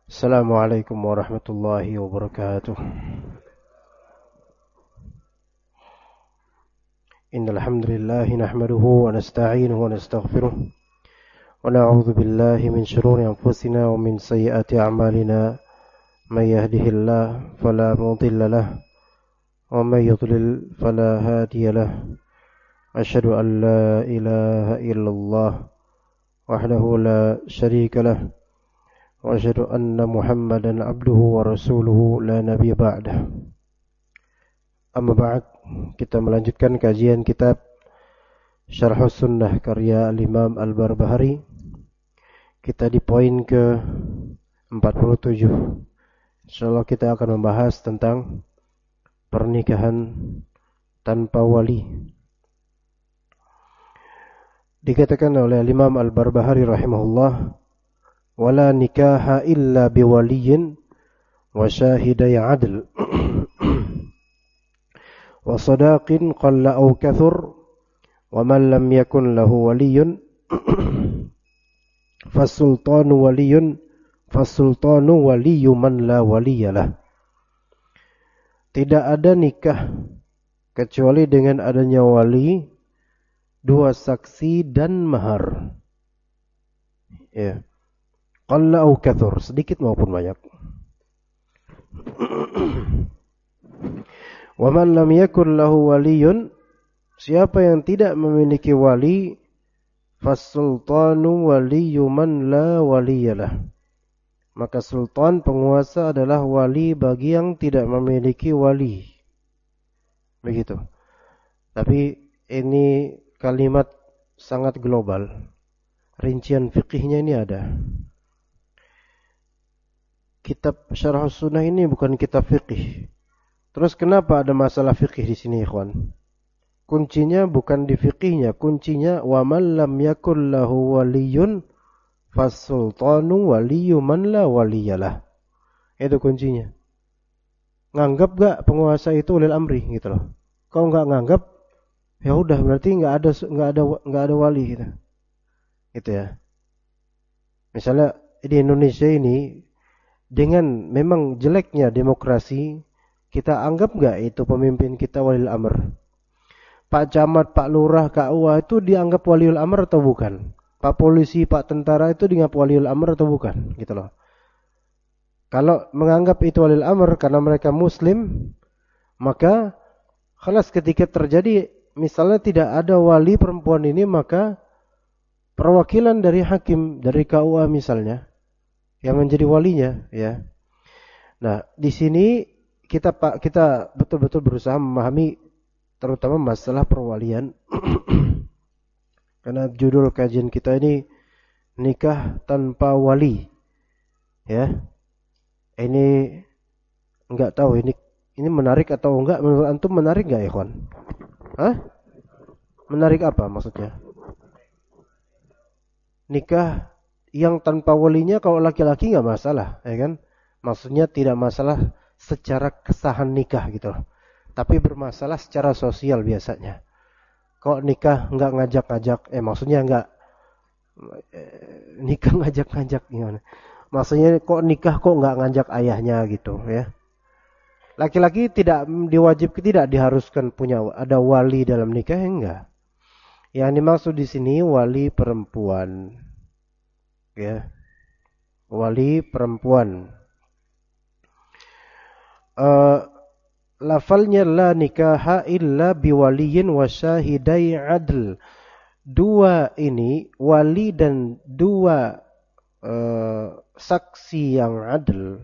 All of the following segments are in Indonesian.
Assalamualaikum warahmatullahi wabarakatuh. Innal hamdalillah nahmaduhu wa nasta'inuhu wa nastaghfiruh wa na'udzu billahi min shururi anfusina wa min sayyiati a'malina. May yahdihillahu fala mudilla lahu wa may yudlil fala hadiya lahu. Asyhadu an la ilaha illallah wahdahu la syarika lahu wa asyhadu anna Muhammadan abduhu wa rasuluhu la nabiyya ba'dah. Amma ba'd, kita melanjutkan kajian kitab Syarhus Sunnah karya Al-Imam Al-Barbahari. Kita di poin ke 47. Insyaallah kita akan membahas tentang pernikahan tanpa wali. Dikatakan oleh Al-Imam Al-Barbahari rahimahullah, wala nikaha illa biwaliyin wa syahidai adl wa sadaqin qalla aw kathur wa man lam yakun lahu waliyun fasultanu waliyyu man la waliyalah. Tidak ada nikah kecuali dengan adanya wali, dua saksi dan mahar. Ya. Qalla aw kathur, sedikit maupun banyak. Wa man lam yakun lahu waliyun, siapa yang tidak memiliki wali, fasultanu waliyyu man la waliyalah. Maka sultan, penguasa, adalah wali bagi yang tidak memiliki wali. Begitu. Tapi ini kalimat sangat global. Rincian fikihnya ini ada. Kitab Syarhus Sunnah ini bukan kitab fikih. Terus kenapa ada masalah fikih di sini, ikhwan? Kuncinya bukan di fikihnya, kuncinya wa man lam yakul lahu waliyun fasultanu waliyyu man la waliyalah. Itu kuncinya. Nganggap gak penguasa itu ulil amri gitu loh. Kalau nggak nganggap, ya udah berarti nggak ada wali gitu. Gitu ya. Misalnya di Indonesia ini dengan memang jeleknya demokrasi, kita anggap nggak itu pemimpin kita waliul amr? Pak Camat, Pak Lurah, KUA itu dianggap waliul amr atau bukan? Pak Polisi, Pak Tentara itu dianggap waliul amr atau bukan? Gitu loh. Kalau menganggap itu waliul amr karena mereka Muslim, maka khalas ketika terjadi misalnya tidak ada wali perempuan ini, maka perwakilan dari hakim, dari KUA misalnya, yang menjadi walinya, ya. Nah, di sini kita betul-betul berusaha memahami terutama masalah perwalian. Karena judul kajian kita ini nikah tanpa wali. Ya. Ini enggak tahu ini menarik atau enggak. Menurut antum menarik enggak, ikhwan? Hah? Menarik apa maksudnya? Nikah yang tanpa walinya kalau laki-laki enggak masalah, ya kan? Maksudnya tidak masalah secara kesahan nikah gitu loh. Tapi bermasalah secara sosial biasanya. Kok nikah enggak ngajak-ngajak, maksudnya enggak nikah ngajak-ngajak gimana? Maksudnya kok nikah kok enggak ngajak ayahnya gitu ya. Laki-laki tidak diharuskan punya ada wali dalam nikah, enggak. Yang dimaksud di sini wali perempuan. Ya. Wali perempuan. Lafalnya la nikaha illa biwaliyin wa syahidai adl. Dua ini, wali dan dua saksi yang adil,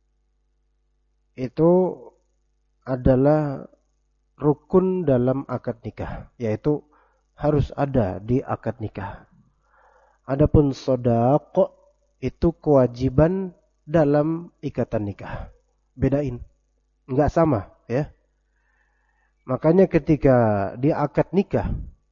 itu adalah rukun dalam akad nikah, yaitu harus ada di akad nikah. Adapun shadaq itu kewajiban dalam ikatan nikah. Bedain. Enggak sama, ya. Makanya ketika di akad nikah,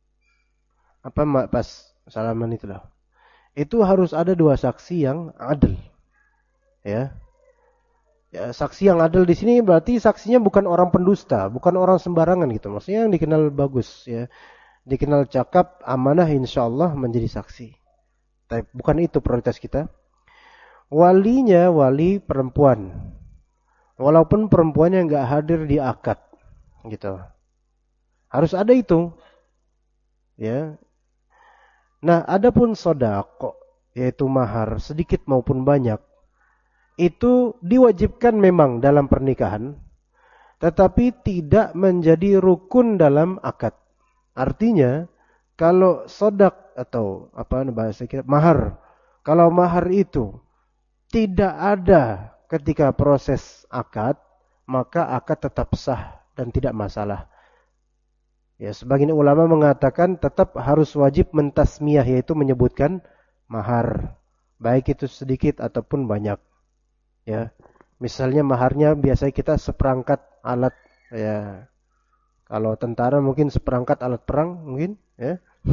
pas salaman itu loh, itu harus ada dua saksi yang adil, ya. Ya, saksi yang adil di sini berarti saksinya bukan orang pendusta, bukan orang sembarangan gitu. Maksudnya yang dikenal bagus, ya, dikenal cakap, amanah, insyaallah menjadi saksi. Tapi bukan itu prioritas kita. Walinya wali perempuan. Walaupun perempuannya nggak hadir di akad, gitu. Harus ada itu, ya. Nah, adapun sodako, yaitu mahar, sedikit maupun banyak, itu diwajibkan memang dalam pernikahan, tetapi tidak menjadi rukun dalam akad. Artinya, kalau sodak atau apa bahasa kita, mahar, kalau mahar itu tidak ada ketika proses akad, maka akad tetap sah dan tidak masalah. Ya, sebagian ulama mengatakan tetap harus wajib mentasmiyah, yaitu menyebutkan mahar, baik itu sedikit ataupun banyak. Ya, misalnya maharnya biasanya kita seperangkat alat, ya. Kalau tentara mungkin seperangkat alat perang mungkin, ya.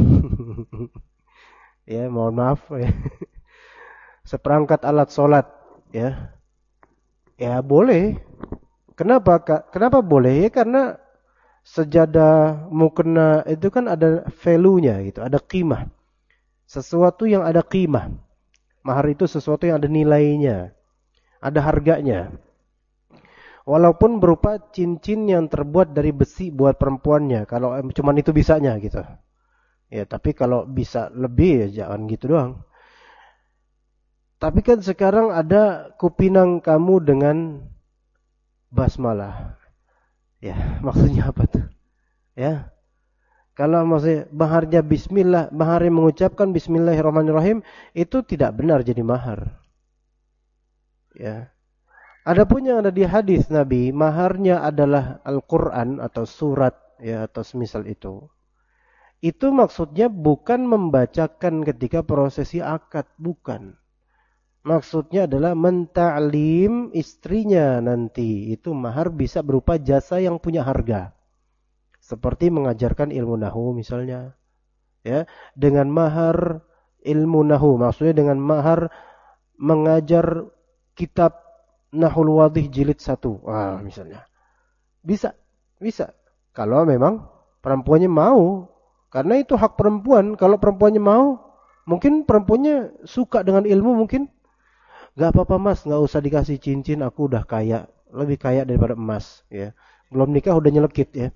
Ya, mohon maaf, ya. Seperangkat alat sholat, ya. Ya boleh. Kenapa? Kenapa boleh? Ya karena sejadah mukena itu kan ada value-nya gitu, ada qimah. Sesuatu yang ada qimah. Mahar itu sesuatu yang ada nilainya, ada harganya. Walaupun berupa cincin yang terbuat dari besi buat perempuannya, kalau cuman itu bisanya gitu. Ya, tapi kalau bisa lebih ya jangan gitu doang. Tapi kan sekarang ada kupinang kamu dengan basmalah. Ya, maksudnya apa tuh? Ya. Kalau maksudnya maharnya bismillah, mahar yang mengucapkan bismillahirrahmanirrahim, itu tidak benar jadi mahar. Ya. Adapun yang ada di hadis Nabi, maharnya adalah Al-Quran atau surat, ya, atau semisal itu. Itu maksudnya bukan membacakan ketika prosesi akad, bukan. Maksudnya adalah menta'lim istrinya nanti. Itu mahar bisa berupa jasa yang punya harga. Seperti mengajarkan ilmu nahu misalnya. Ya, dengan mahar ilmu nahu, maksudnya dengan mahar mengajar kitab Nahul Wadih jilid 1. Wah, misalnya. Bisa. Kalau memang perempuannya mau. Karena itu hak perempuan. Kalau perempuannya mau, mungkin perempuannya suka dengan ilmu mungkin. Gak apa-apa mas, gak usah dikasih cincin, aku udah kaya. Lebih kaya daripada emas. Ya. Belum nikah udah nyelekit ya.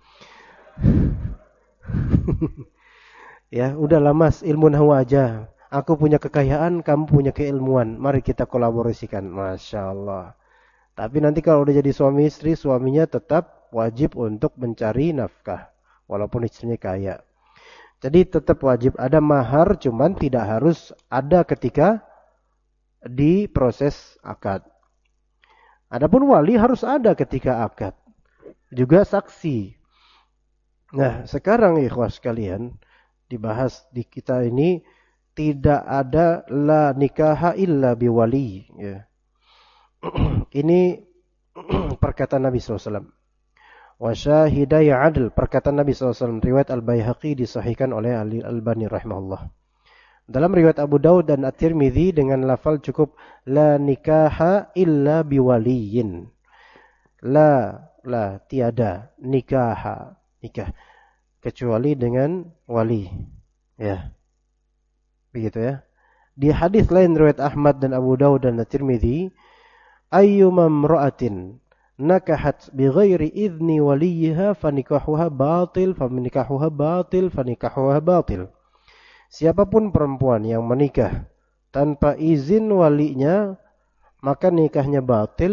Ya, udahlah mas, ilmu nahwu aja. Aku punya kekayaan, kamu punya keilmuan. Mari kita kolaborasikan. Masya Allah. Tapi nanti kalau udah jadi suami istri, suaminya tetap wajib untuk mencari nafkah. Walaupun istrinya kaya. Jadi tetap wajib ada mahar, cuman tidak harus ada ketika di proses akad. Adapun wali harus ada ketika akad. Juga saksi. Nah, sekarang ikhwas sekalian, dibahas di kita ini tidak ada la nikaha illa biwali. Ya. Ini perkataan Nabi SAW. Wa syahidai adl, perkataan Nabi SAW. Riwayat Al-Baihaqi disahihkan oleh Al-Albani rahimahullah. Dalam riwayat Abu Daud dan At-Tirmidzi dengan lafal cukup la nikaha illa biwaliyin. La tiada nikah kecuali dengan wali. Ya. Begitu ya. Di hadis lain riwayat Ahmad dan Abu Daud dan At-Tirmidzi, ayyuma imra'atin nakahat bighairi idzni waliha fanikahuha batil fanikahuha batil. Siapapun perempuan yang menikah tanpa izin walinya, maka nikahnya batil.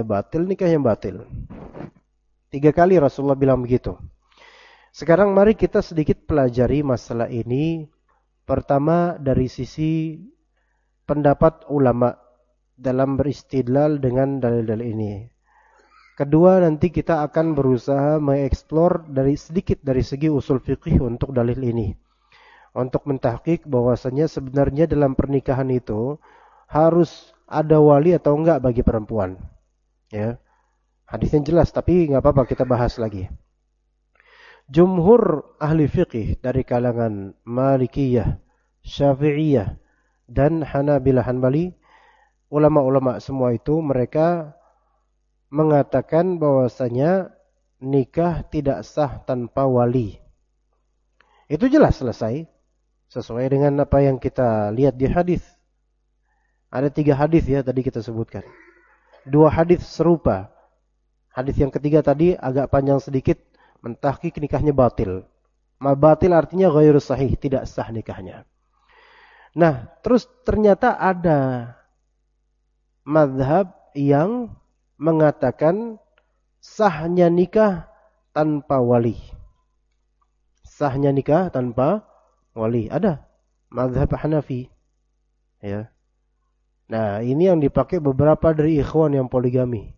3 kali Rasulullah bilang begitu. Sekarang mari kita sedikit pelajari masalah ini. Pertama dari sisi pendapat ulama dalam beristidlal dengan dalil-dalil ini. Kedua, nanti kita akan berusaha mengeksplor sedikit dari segi usul fikih untuk dalil ini. Untuk mentahqiq bahwasanya sebenarnya dalam pernikahan itu harus ada wali atau enggak bagi perempuan. Ya. Hadisnya jelas, tapi enggak apa-apa kita bahas lagi. Jumhur ahli fikih dari kalangan Malikiyah, Syafi'iyah, dan Hanabilah Hanbali, ulama-ulama semua itu mereka mengatakan bahwasanya nikah tidak sah tanpa wali. Itu jelas selesai. Sesuai dengan apa yang kita lihat di hadis. Ada 3 hadis ya tadi kita sebutkan. 2 hadis serupa. Hadis yang ketiga tadi agak panjang sedikit, mentahqiq nikahnya batil. Batil artinya ghairu sahih, tidak sah nikahnya. Nah, terus ternyata ada mazhab yang mengatakan sahnya nikah tanpa wali. Sahnya nikah tanpa wali. Ada mazhab Hanafi. Ya. Nah, ini yang dipakai beberapa dari ikhwan yang poligami.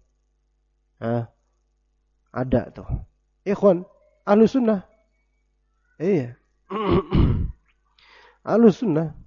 Ada tuh. Ikhwan Ahlus Sunnah. Iya. Ahlus Sunnah.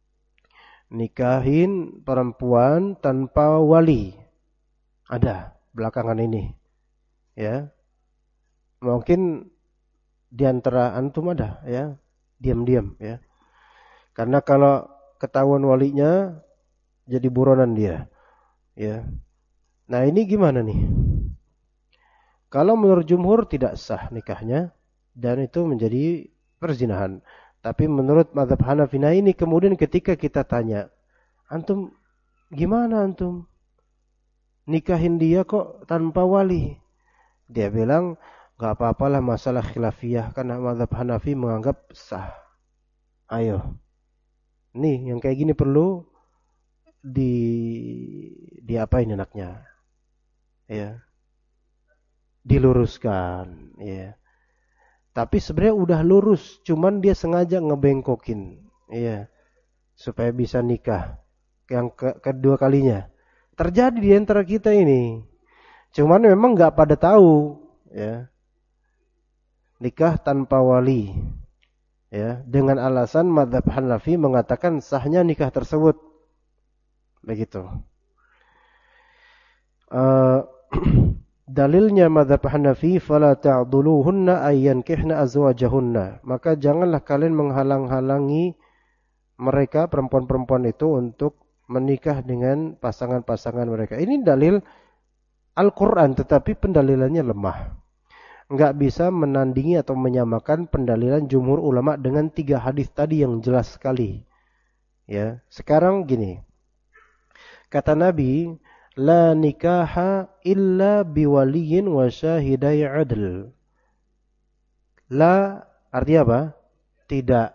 Nikahin perempuan tanpa wali. Ada belakangan ini. Ya. Mungkin di antara antum ada ya, diam-diam ya. Karena kalau ketahuan walinya jadi buronan dia. Ya. Nah, ini gimana nih? Kalau menurut jumhur tidak sah nikahnya dan itu menjadi perzinahan. Tapi menurut mazhab Hanafi ini kemudian ketika kita tanya, antum gimana antum? Nikahin dia kok tanpa wali? Dia bilang, gak apa-apalah masalah khilafiyah karena mazhab Hanafi menganggap sah. Ayo. Nih yang kayak gini perlu diapain anaknya? Ya. Diluruskan, ya. Tapi sebenarnya udah lurus, cuman dia sengaja ngebengkokin, ya. Supaya bisa nikah yang kedua kalinya. Terjadi di antara kita ini. Cuman memang enggak pada tahu, ya. Nikah tanpa wali, ya, dengan alasan mazhab Hanafi mengatakan sahnya nikah tersebut, begitu. Dalilnya mazhab Hanafi, fala ta'dhuluhunna ayyankihna azwajahunna, maka janganlah kalian menghalang-halangi mereka perempuan-perempuan itu untuk menikah dengan pasangan-pasangan mereka. Ini dalil Al-Quran, tetapi pendalilannya lemah. Enggak bisa menandingi atau menyamakan pendalilan jumhur ulama dengan 3 hadis tadi yang jelas sekali. Ya, sekarang gini. Kata Nabi, la nikaha illa biwaliyin wa syahidai adl. La artinya apa? Tidak.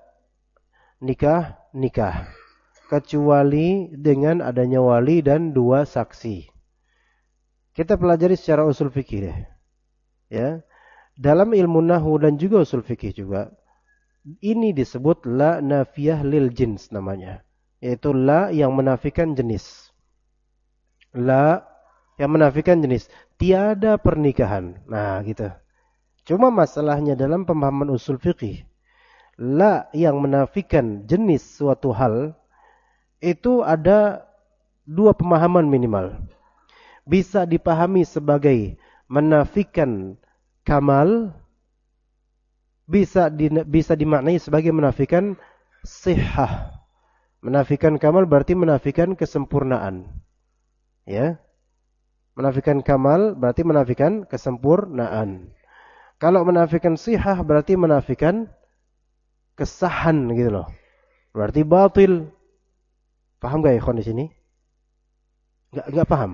Nikah. Kecuali dengan adanya wali dan 2 saksi. Kita pelajari secara usul fikih deh. Ya. Dalam ilmu nahwu dan juga usul fikih juga, ini disebut la nafiyah lil jins namanya. Yaitu la yang menafikan jenis. La yang menafikan jenis. Tiada pernikahan. Nah gitu. Cuma masalahnya dalam pemahaman usul fikih, la yang menafikan jenis suatu hal, itu ada 2 pemahaman minimal. Bisa dipahami sebagai menafikan kamal, bisa dimaknai sebagai menafikan sihah. Menafikan kamal berarti menafikan kesempurnaan. Ya. Menafikan kamal berarti menafikan kesempurnaan. Kalau menafikan sihah berarti menafikan kesahan gitu loh. Berarti batil. Paham gak ikhwan di sini? Enggak paham.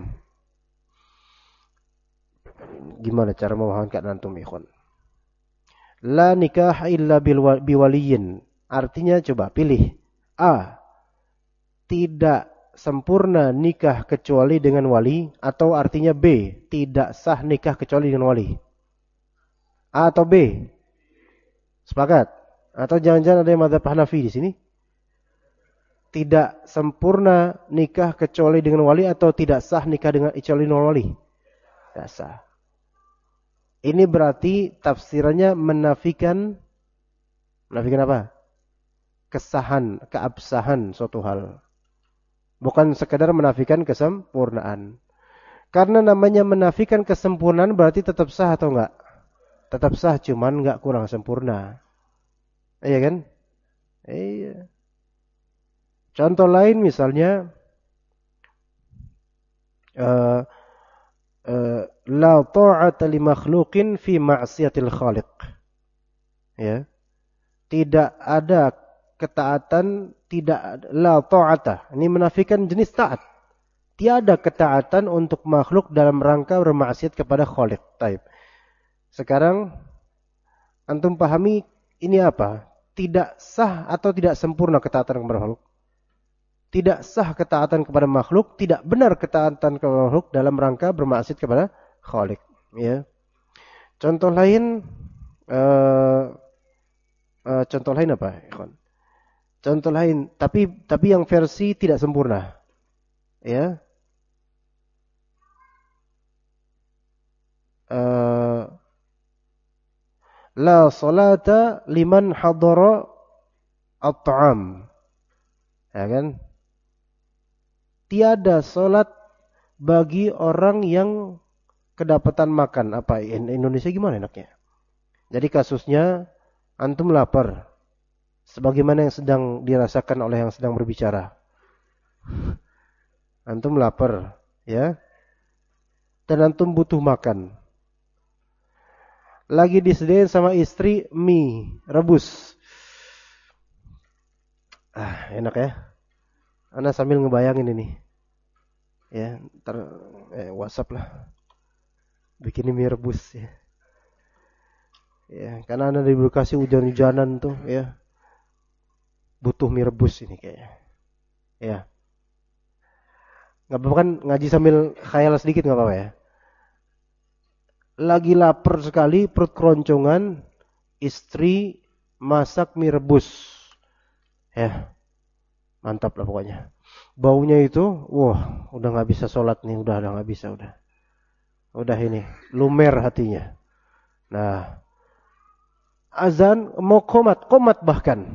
Gimana cara memahamkan antum ikhwan? La nikah illa biwaliyin. Artinya coba pilih. A. Tidak sempurna nikah kecuali dengan wali. Atau artinya B. Tidak sah nikah kecuali dengan wali. A atau B? Sepakat? Atau jangan-jangan ada yang mazhab Hanafi di sini? Tidak sempurna nikah kecuali dengan wali atau tidak sah nikah dengan kecuali dengan wali? Tidak sah. Ini berarti tafsirannya menafikan apa? Kesahan, keabsahan suatu hal. Bukan sekedar menafikan kesempurnaan. Karena namanya menafikan kesempurnaan berarti tetap sah atau enggak? Tetap sah, cuman enggak kurang sempurna. Iya kan? Iya. Contoh lain misalnya la ta'ata li makhluqin fi ma'siyatil khaliq. Ya. Tidak ada ketaatan tidak la ta'ata. Ini menafikan jenis taat. Tiada ketaatan untuk makhluk dalam rangka bermaksiat kepada Khaliq. Taib. Sekarang antum pahami ini apa? Tidak sah atau tidak sempurna ketaatan kepada makhluk. Tidak sah ketaatan kepada makhluk, tidak benar ketaatan kepada makhluk dalam rangka bermaksiat kepada Khaliq. Ya. Contoh lain apa? Contoh lain, tapi yang versi tidak sempurna. Ya. La salata liman hadara at-ta'am. Ya kan? Tiada salat bagi orang yang kedapatan makan. Apa Indonesia gimana enaknya? Jadi kasusnya antum lapar. Sebagaimana yang sedang dirasakan oleh yang sedang berbicara. Antum lapar, ya. Dan antum butuh makan. Lagi disediain sama istri mie rebus. Enak ya. Ana sambil ngebayangin ini. Ya, ntar WhatsApp lah. Bikin mie rebus ya. Ya, karena Ana di Bekasi hujan-hujanan tuh ya. Butuh mie rebus ini kayaknya. Ya. Enggak apa-apa kan ngaji sambil khayal sedikit enggak apa-apa ya. Lagi lapar sekali, perut keroncongan, istri masak mie rebus. Ya. Mantap lah pokoknya. Baunya itu, wah, udah enggak bisa sholat nih, udah enggak bisa udah. Udah ini, lumer hatinya. Nah, azan mau qomat bahkan.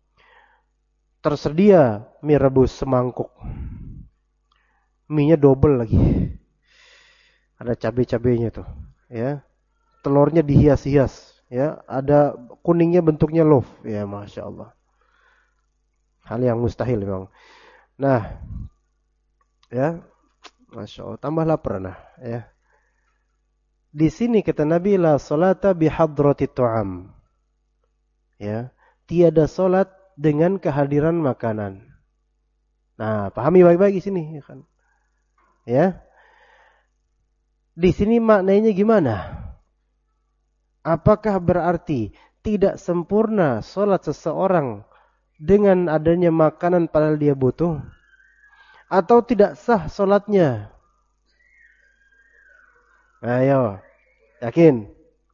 Tersedia mie rebus semangkuk. Mie-nya double lagi. Ada cabai-cabainya tuh, ya. Telurnya dihias-hias, ya. Ada kuningnya bentuknya loaf, ya, Masya Allah. Hal yang mustahil memang. Nah, ya, Masya Allah. Tambah lapar, nah, ya. Di sini kata Nabi, la salata bihadrati tu'am. Ya, tiada salat dengan kehadiran makanan. Nah, pahami baik-baik di sini, ya kan? Ya. Di sini maknanya gimana? Apakah berarti tidak sempurna salat seseorang dengan adanya makanan padahal dia butuh? Atau tidak sah salatnya? Ayo, yakin?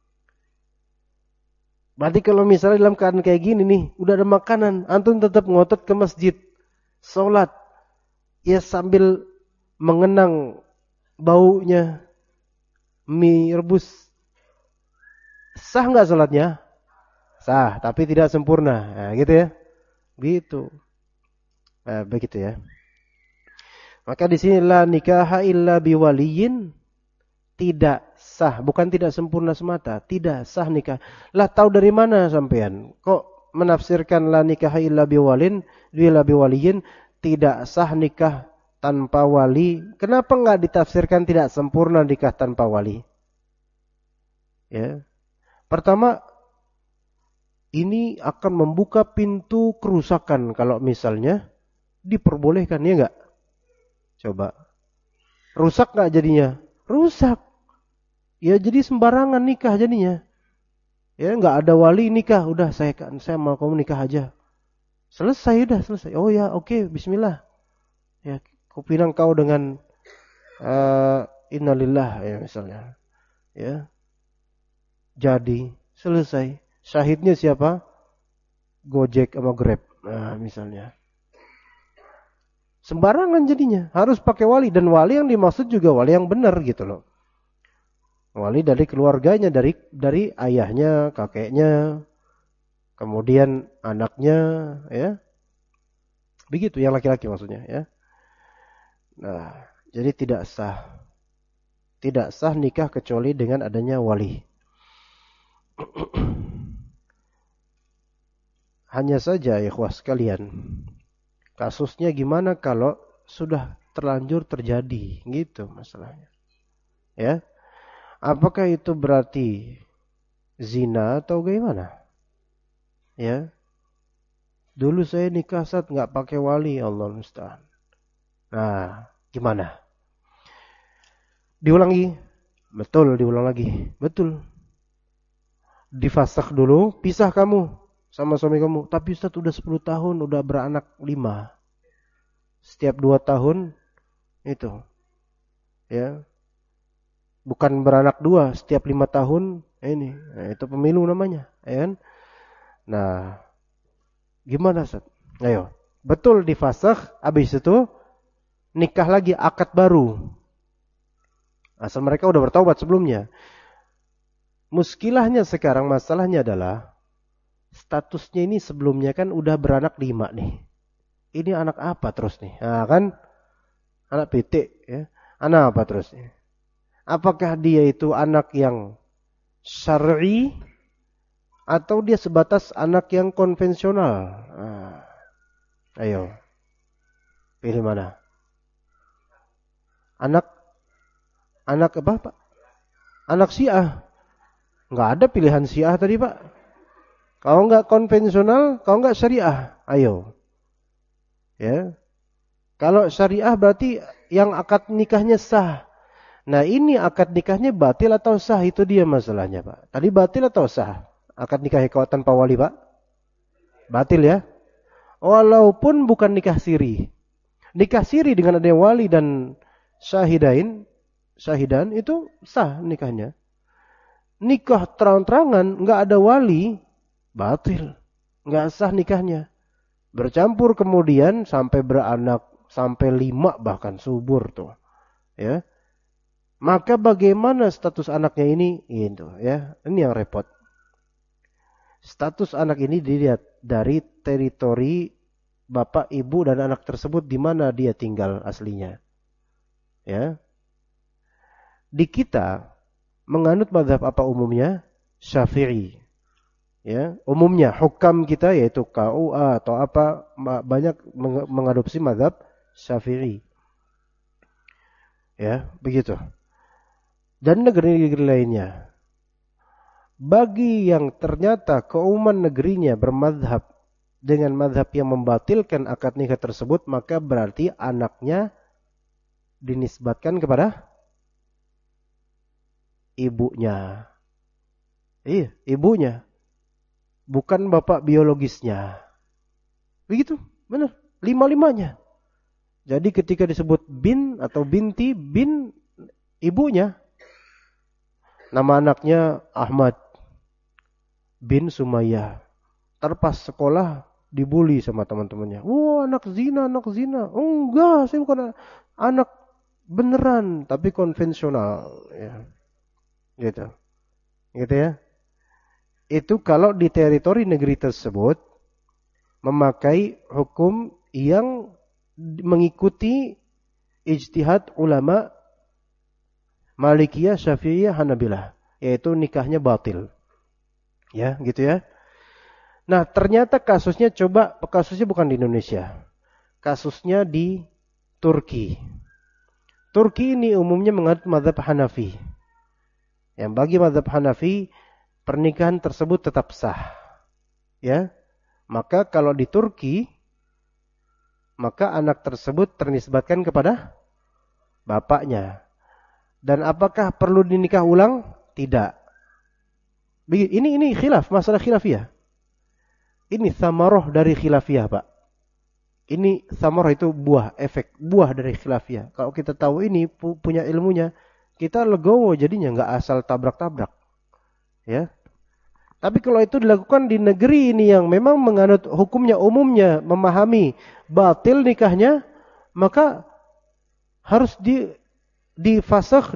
Berarti kalau misalnya dalam keadaan kayak gini nih, udah ada makanan, antum tetap ngotot ke masjid, salat, ya sambil mengenang baunya mie rebus. Sah nggak salatnya? Sah, tapi tidak sempurna. Nah, gitu ya. Gitu. Nah, begitu ya. Maka di sini la nikaha illa biwaliyin, tidak sah, bukan tidak sempurna semata, tidak sah nikah. Lah tahu dari mana sampean? Kok menafsirkan la nikaha illa biwaliyin, tidak sah nikah tanpa wali? Kenapa enggak ditafsirkan tidak sempurna nikah tanpa wali? Ya. Pertama, ini akan membuka pintu kerusakan kalau misalnya diperbolehkan, ya enggak? Coba. Rusak enggak jadinya? Rusak. Ya jadi sembarangan nikah jadinya. Ya enggak ada wali nikah, udah saya mau kamu nikah aja. Selesai udah, selesai. Oh ya, oke, bismillah. Ya, kupinang kau dengan innalillah ya misalnya. Ya. Jadi selesai. Syahidnya siapa? Gojek sama Grab. Nah, misalnya. Sembarangan jadinya. Harus pakai wali, dan wali yang dimaksud juga wali yang benar gitu loh. Wali dari keluarganya, dari ayahnya, kakeknya, kemudian anaknya, ya. Begitu yang laki-laki maksudnya, ya. Nah, jadi tidak sah. Tidak sah nikah kecuali dengan adanya wali. Hanya saja ikhwah sekalian, kasusnya gimana kalau sudah terlanjur terjadi, gitu masalahnya. Ya. Apakah itu berarti zina atau bagaimana? Ya. Dulu saya nikah Ustaz nggak pakai wali, Allah musta'an. Nah, gimana? Diulangi. Betul, diulang lagi. Betul. Difasakh dulu, pisah kamu sama suami kamu. Tapi Ustaz udah 10 tahun, udah beranak 5. Setiap 2 tahun itu. Ya. Bukan beranak 2, setiap 5 tahun ini. Nah, itu pemilu namanya, ya kan? Nah, gimana Ustaz? Ayo. Betul difasakh, habis itu nikah lagi, akad baru. Asal mereka udah bertaubat sebelumnya. Muskilahnya sekarang masalahnya adalah statusnya ini sebelumnya kan udah beranak 5 nih. Ini anak apa terus nih? Nah, kan anak pitik ya. Anak apa terus nih? Apakah dia itu anak yang syar'i atau dia sebatas anak yang konvensional? Nah, ayo. Pilih mana? Anak apa, Pak? Anak Syiah. Enggak ada pilihan Syiah tadi, Pak. Kalau enggak konvensional, kalau enggak syariah. Ayo. Ya. Kalau syariah berarti yang akad nikahnya sah. Nah, ini akad nikahnya batil atau sah, itu dia masalahnya, Pak. Tadi batil atau sah? Akad nikah tanpa wali, Pak? Batil ya. Walaupun bukan nikah siri. Nikah siri dengan ada wali dan syahidan itu sah nikahnya. Nikah terang-terangan enggak ada wali, batil. Enggak sah nikahnya. Bercampur kemudian sampai beranak, sampai 5 bahkan subur tuh. Ya. Maka bagaimana status anaknya ini? Itu ya. Ini yang repot. Status anak ini dilihat dari teritori bapak, ibu dan anak tersebut di mana dia tinggal aslinya. Ya. Di kita menganut mazhab apa umumnya? Syafi'i. Ya, umumnya hukam kita yaitu KUA atau apa banyak mengadopsi mazhab Syafi'i. Ya, begitu. Dan negeri-negeri lainnya. Bagi yang ternyata keumuman negerinya bermadhab dengan madhab yang membatilkan akad nikah tersebut, maka berarti anaknya dinisbatkan kepada ibunya. Iya, ibunya. Bukan bapak biologisnya. Begitu, benar. 5-5-nya. Jadi ketika disebut bin atau binti, bin ibunya. Nama anaknya Ahmad bin Sumayyah. Terpas sekolah dibully sama teman-temannya. Wah, anak zina, anak zina. Oh, enggak, saya bukan anak beneran, tapi konvensional. Ya. Gitu. Gitu ya. Itu kalau di teritori negeri tersebut memakai hukum yang mengikuti ijtihad ulama Malikiyah, Syafi'iyah, Hanabilah, yaitu nikahnya batil. Ya, gitu ya. Nah, ternyata kasusnya bukan di Indonesia. Kasusnya di Turki. Turki ini umumnya menganut mazhab Hanafi. Yang bagi mazhab Hanafi, pernikahan tersebut tetap sah. Ya. Maka kalau di Turki, maka anak tersebut ternisbatkan kepada bapaknya. Dan apakah perlu dinikah ulang? Tidak. Ini khilaf, masalah khilafiyah. Ini samarah dari khilafiyah, Pak. Ini samarah itu buah dari khilafiyah. Kalau kita tahu ini, punya ilmunya, kita legowo jadinya, nggak asal tabrak-tabrak. Ya. Tapi kalau itu dilakukan di negeri ini yang memang menganut hukumnya umumnya, memahami batil nikahnya, maka harus difasakh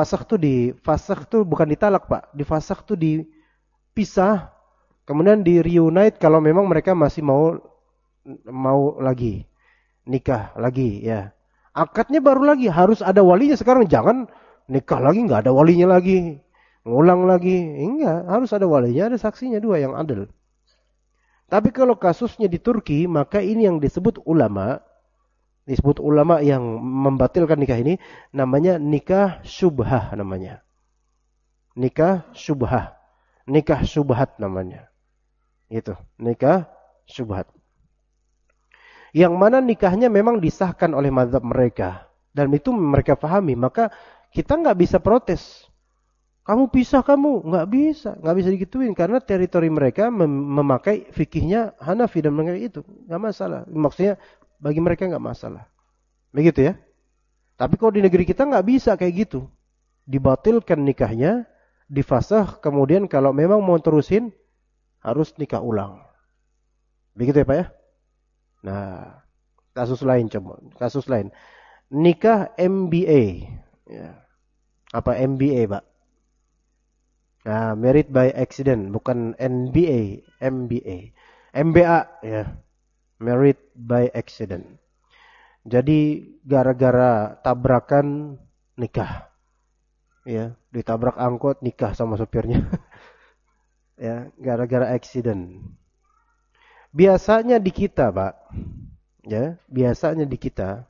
tuh bukan ditalak, Pak. Difasakh tuh dipisah, kemudian di reunite kalau memang mereka masih mau lagi nikah lagi ya. Akadnya baru lagi, harus ada walinya sekarang, jangan nikah lagi nggak ada walinya lagi. Ngulang lagi, enggak, harus ada walinya, ada saksinya 2 yang adil. Tapi kalau kasusnya di Turki, maka ini yang disebut ulama yang membatilkan nikah ini, namanya nikah syubhah namanya. Nikah syubhah. Nikah syubhat namanya. Itu, nikah syubhat. Yang mana nikahnya memang disahkan oleh mazhab mereka. Dan itu mereka pahami. Maka kita nggak bisa protes. Kamu pisah kamu. Nggak bisa. Nggak bisa digituin. Karena teritori mereka memakai fikihnya Hanafi dan mereka itu. Nggak masalah. Maksudnya bagi mereka nggak masalah. Begitu ya. Tapi kalau di negeri kita nggak bisa kayak gitu. Dibatalkan nikahnya. Difasah. Kemudian kalau memang mau terusin. Harus nikah ulang. Begitu ya Pak ya. Nah, kasus lain coba. Kasus lain. Nikah MBA. Ya. Apa MBA, Pak? Nah, married by accident, bukan NBA, MBA. MBA, ya. Married by accident. Jadi gara-gara tabrakan nikah. Ya, ditabrak angkot nikah sama sopirnya. Ya, gara-gara accident. Biasanya di kita, Pak. Ya, biasanya di kita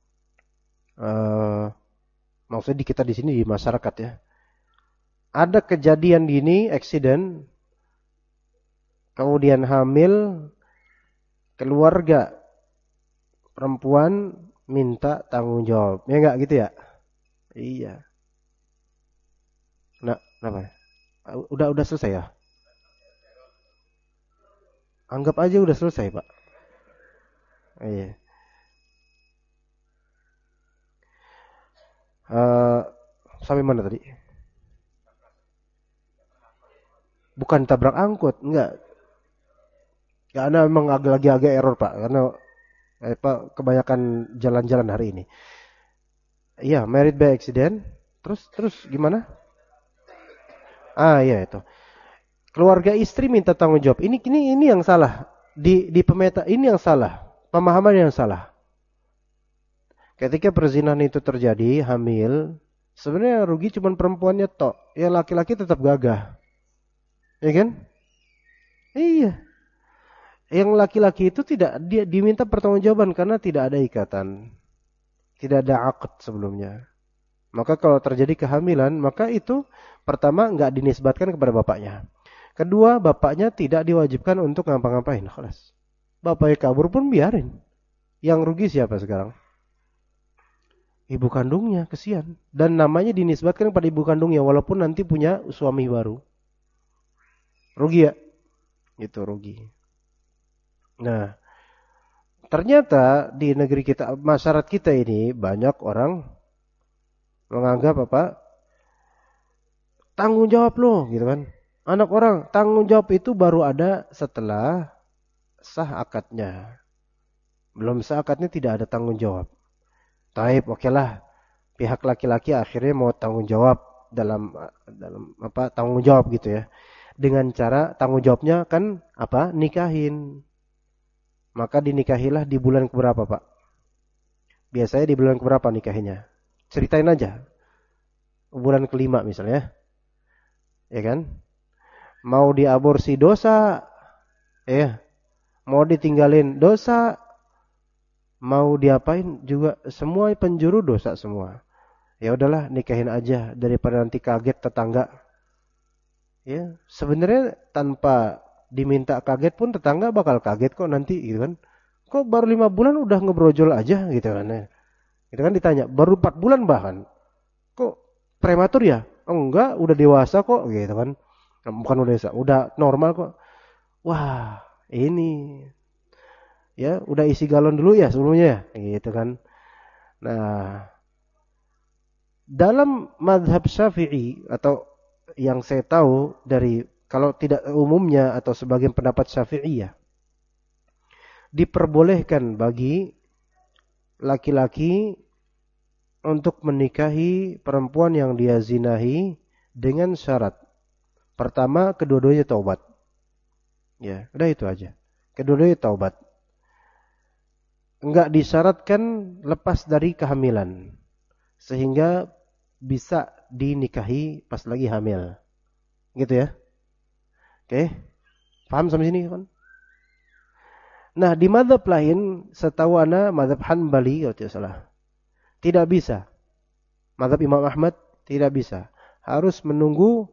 maksudnya di kita di sini di masyarakat ya. Ada kejadian gini, accident, kemudian hamil, keluarga perempuan minta tanggung jawab. Ya enggak gitu ya? Iya. Nah, kenapa? Udah selesai ya? Anggap aja udah selesai, Pak. Iya. Sampai mana tadi? Bukan tabrak angkut, enggak. Karena memang lagi agak error, Pak. Karena Pak kebanyakan jalan-jalan hari ini. Iya, married by accident. Terus gimana? Ah, iya itu. Keluarga istri minta tanggung jawab. Ini yang salah. Di pemeta ini yang salah. Pemahaman yang salah. Ketika perzinahan itu terjadi, hamil, sebenarnya yang rugi cuma perempuannya tok. Ya laki-laki tetap gagah. Ya kan? Iya. Yang laki-laki itu tidak dia diminta pertanggungjawaban karena tidak ada ikatan. Tidak ada akad sebelumnya. Maka kalau terjadi kehamilan, maka itu pertama enggak dinisbatkan kepada bapaknya. Kedua, bapaknya tidak diwajibkan untuk ngapa-ngapain. Khalas. Bapaknya kabur pun biarin. Yang rugi siapa sekarang? Ibu kandungnya, kesian. Dan namanya dinisbatkan kepada ibu kandungnya walaupun nanti punya suami baru. Rugi ya? Itu rugi. Nah, ternyata di negeri kita, masyarakat kita ini banyak orang menganggap apa? Tanggung jawab loh, gitu kan. Anak orang, tanggung jawab itu baru ada setelah sah akadnya. Belum sah akadnya tidak ada tanggung jawab. Taib, oke lah. Pihak laki-laki akhirnya mau tanggung jawab dalam apa? Tanggung jawab gitu ya. Dengan cara tanggung jawabnya kan apa? Nikahin. Maka dinikahilah di bulan keberapa, Pak? Biasanya di bulan keberapa nikahinya? Ceritain aja. Bulan kelima misalnya. Ya kan? Mau diaborsi dosa, ya. Mau ditinggalin dosa, mau diapain juga semua penjuru dosa semua. Ya udahlah nikahin aja daripada nanti kaget tetangga. Ya, sebenarnya tanpa diminta kaget pun tetangga bakal kaget kok nanti gitu kan. Kok baru 5 bulan udah ngebrojol aja gitu kan ya. Gitu kan ditanya, baru 4 bulan bahkan. Kok prematur ya? Oh, enggak, udah dewasa kok gitu kan. Bukan udah dewasa, udah normal kok. Wah, ini ya udah isi galon dulu ya sebelumnya gitu kan. Nah, dalam mazhab Syafi'i atau yang saya tahu dari kalau tidak umumnya atau sebagian pendapat Syafi'iyah diperbolehkan bagi laki-laki untuk menikahi perempuan yang dia zinahi dengan syarat. Pertama, kedua-duanya taubat. Ya, udah itu aja. Kedua-duanya taubat. Enggak disyaratkan lepas dari kehamilan. Sehingga bisa dinikahi pas lagi hamil. Gitu ya. Oke. Paham sampai sini kan? Nah, di mazhab lain setahu ana mazhab Hanbali kalau tidak salah. Tidak bisa. Mazhab Imam Ahmad tidak bisa. Harus menunggu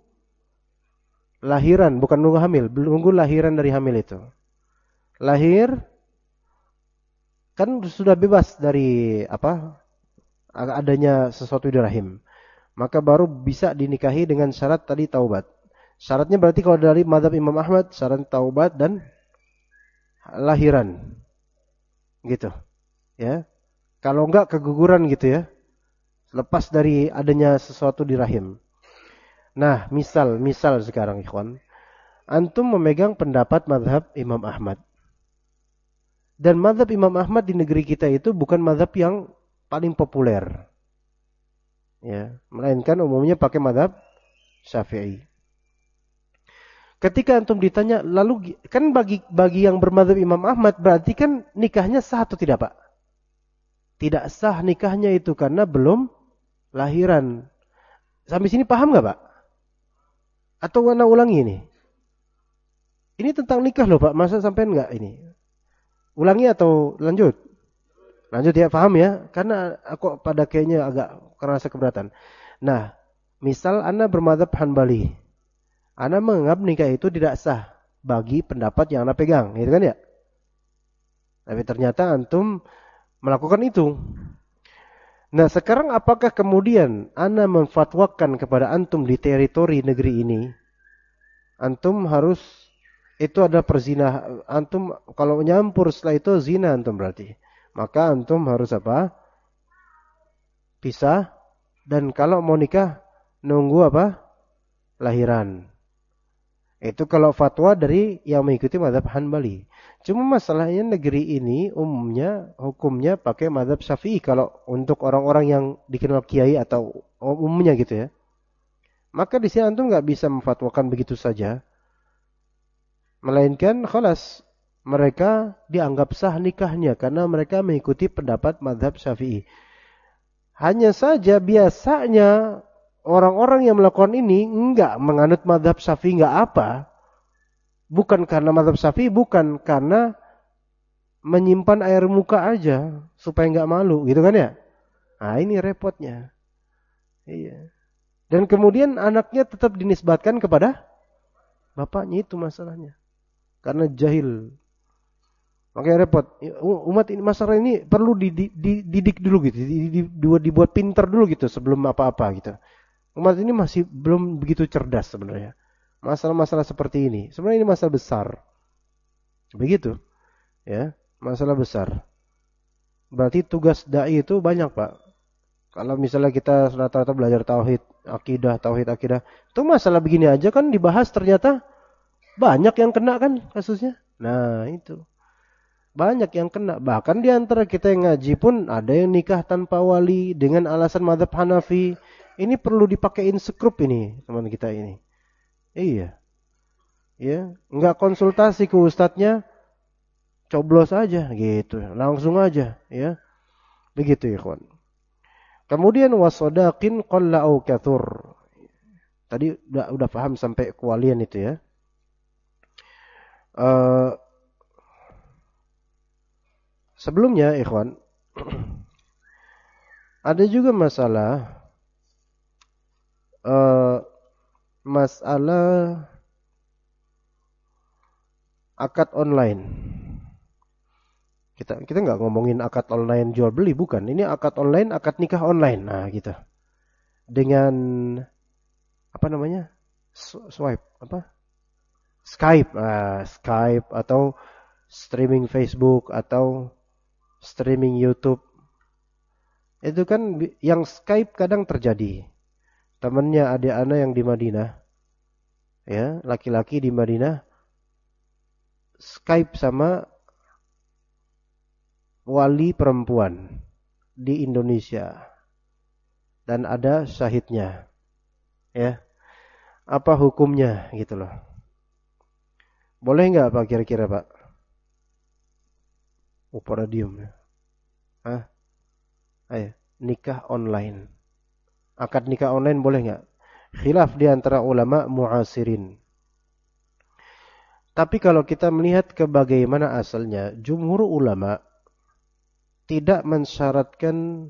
lahiran, bukan menunggu hamil, menunggu lahiran dari hamil itu. Lahir kan sudah bebas dari adanya sesuatu di rahim. Maka baru bisa dinikahi dengan syarat tadi taubat. Syaratnya berarti kalau dari mazhab Imam Ahmad syarat taubat dan lahiran. Gitu. Ya. Kalau enggak keguguran gitu ya. Lepas dari adanya sesuatu di rahim. Nah, misal sekarang ikhwan, antum memegang pendapat mazhab Imam Ahmad. Dan mazhab Imam Ahmad di negeri kita itu bukan mazhab yang paling populer. Ya, melainkan umumnya pakai mazhab Syafi'i. Ketika antum ditanya, lalu kan bagi yang bermadzhab Imam Ahmad berarti kan nikahnya sah atau tidak, Pak? Tidak sah nikahnya itu karena belum lahiran. Sampai sini paham nggak, Pak? Atau mana ulangi ini? Ini tentang nikah loh, Pak. Masa sampai nggak ini? Ulangi atau lanjut? Lanjut ya, paham ya? Karena aku pada kayaknya agak kerasa keberatan. Nah, misal Anda bermadzhab Hanbali. Anda menganggap nikah itu tidak sah bagi pendapat yang Anda pegang, gitu kan ya? Tapi ternyata antum melakukan itu. Nah, sekarang apakah kemudian Anda memfatwakan kepada antum di teritori negeri ini, antum harus itu ada perzina, antum kalau nyampur setelah itu zina antum berarti. Maka antum harus apa? Pisah, dan kalau mau nikah nunggu apa? Lahiran. Itu kalau fatwa dari yang mengikuti mazhab Hanbali. Cuma masalahnya negeri ini umumnya hukumnya pakai mazhab Syafi'i kalau untuk orang-orang yang dikenal kiai atau umumnya gitu ya. Maka di sini antum nggak bisa memfatwakan begitu saja. Melainkan khalas mereka dianggap sah nikahnya karena mereka mengikuti pendapat mazhab Syafi'i. Hanya saja biasanya orang-orang yang melakukan ini enggak menganut mazhab Syafi'i, enggak apa. Bukan karena mazhab Syafi'i, bukan karena menyimpan air muka aja supaya enggak malu, gitu kan ya? Nah, ini repotnya. Iya. Dan kemudian anaknya tetap dinisbatkan kepada bapaknya, itu masalahnya. Karena jahil. Makanya repot. Umat ini masalah ini perlu dididik dulu gitu, dibuat pintar dulu gitu sebelum apa-apa gitu. Umat ini masih belum begitu cerdas sebenarnya. Masalah-masalah seperti ini. Sebenarnya ini masalah besar. Begitu. Ya, masalah besar. Berarti tugas dai itu banyak, Pak. Kalau misalnya kita rata-rata belajar tauhid, akidah, itu masalah begini aja kan dibahas ternyata banyak yang kena kan kasusnya. Nah, itu. Banyak yang kena. Bahkan di antara kita yang ngaji pun ada yang nikah tanpa wali dengan alasan mazhab Hanafi. Ini perlu dipakein skrup ini, teman kita ini. Iya. Ya, enggak konsultasi ke ustadznya, coblos aja gitu. Langsung aja, ya. Begitu ya, kawan. Kemudian wasodaqin qalla au kathur. Tadi udah paham sampai kewalian itu ya. Sebelumnya, ikhwan, ada juga masalah akad online. Kita nggak ngomongin akad online jual beli, bukan. Ini akad online, akad nikah online. Nah, gitu. Dengan apa namanya? Swipe apa? Skype, Skype atau streaming Facebook atau streaming YouTube. Itu kan yang Skype kadang terjadi. Temannya adik ana yang di Madinah, ya, laki-laki di Madinah, Skype sama wali perempuan di Indonesia dan ada syahidnya, ya. Apa hukumnya gitu loh? Boleh nggak Pak kira-kira Pak? Pada diem ya. Hah? Ayo, nikah online. Akad nikah online boleh nggak? Khilaf di antara ulama muasirin. Tapi kalau kita melihat ke bagaimana asalnya, jumhur ulama tidak mensyaratkan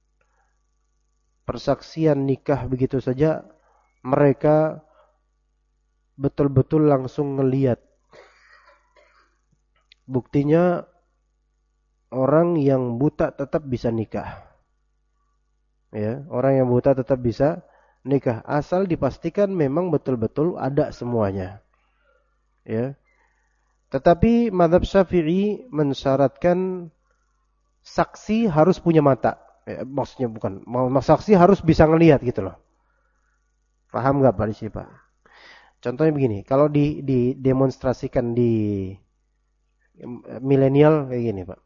persaksian nikah begitu saja. Mereka betul-betul langsung ngelihat. Buktinya orang yang buta tetap bisa nikah. Ya, orang yang buta tetap bisa nikah asal dipastikan memang betul-betul ada semuanya. Ya. Tetapi mazhab Syafi'i mensyaratkan saksi harus punya mata. Maksudnya bukan, saksi harus bisa ngelihat gitu loh. Paham nggak Pak di sini Pak? Contohnya begini, kalau didemonstrasikan di milenial kayak gini Pak.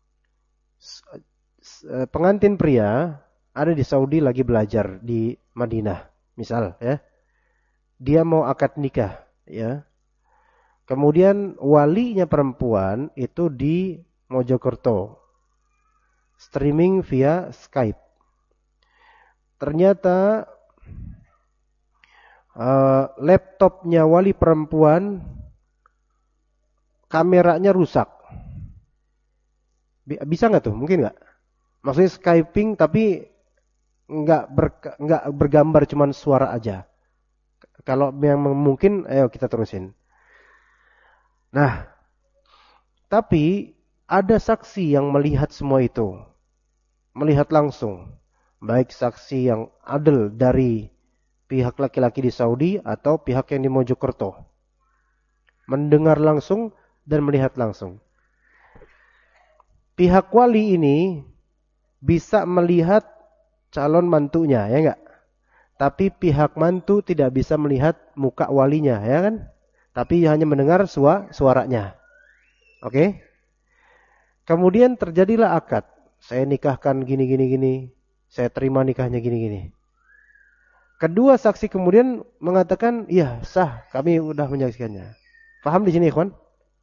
Pengantin pria ada di Saudi lagi belajar di Madinah, misal ya. Dia mau akad nikah, ya. Kemudian walinya perempuan itu di Mojokerto. Streaming via Skype. Ternyata laptopnya wali perempuan kameranya rusak. Bisa nggak tuh? Mungkin nggak? Maksudnya Skyping tapi nggak bergambar, cuman suara aja. Kalau yang mungkin, ayo kita terusin. Nah, tapi ada saksi yang melihat semua itu. Melihat langsung. Baik saksi yang adil dari pihak laki-laki di Saudi atau pihak yang di Mojokerto. Mendengar langsung dan melihat langsung. Pihak wali ini bisa melihat calon mantunya, ya enggak? Tapi pihak mantu tidak bisa melihat muka walinya, ya kan? Tapi hanya mendengar suaranya. Oke? Kemudian terjadilah akad. Saya nikahkan gini. Saya terima nikahnya gini. Kedua saksi kemudian mengatakan, iya sah, kami udah menyaksikannya. Paham di sini, ikhwan?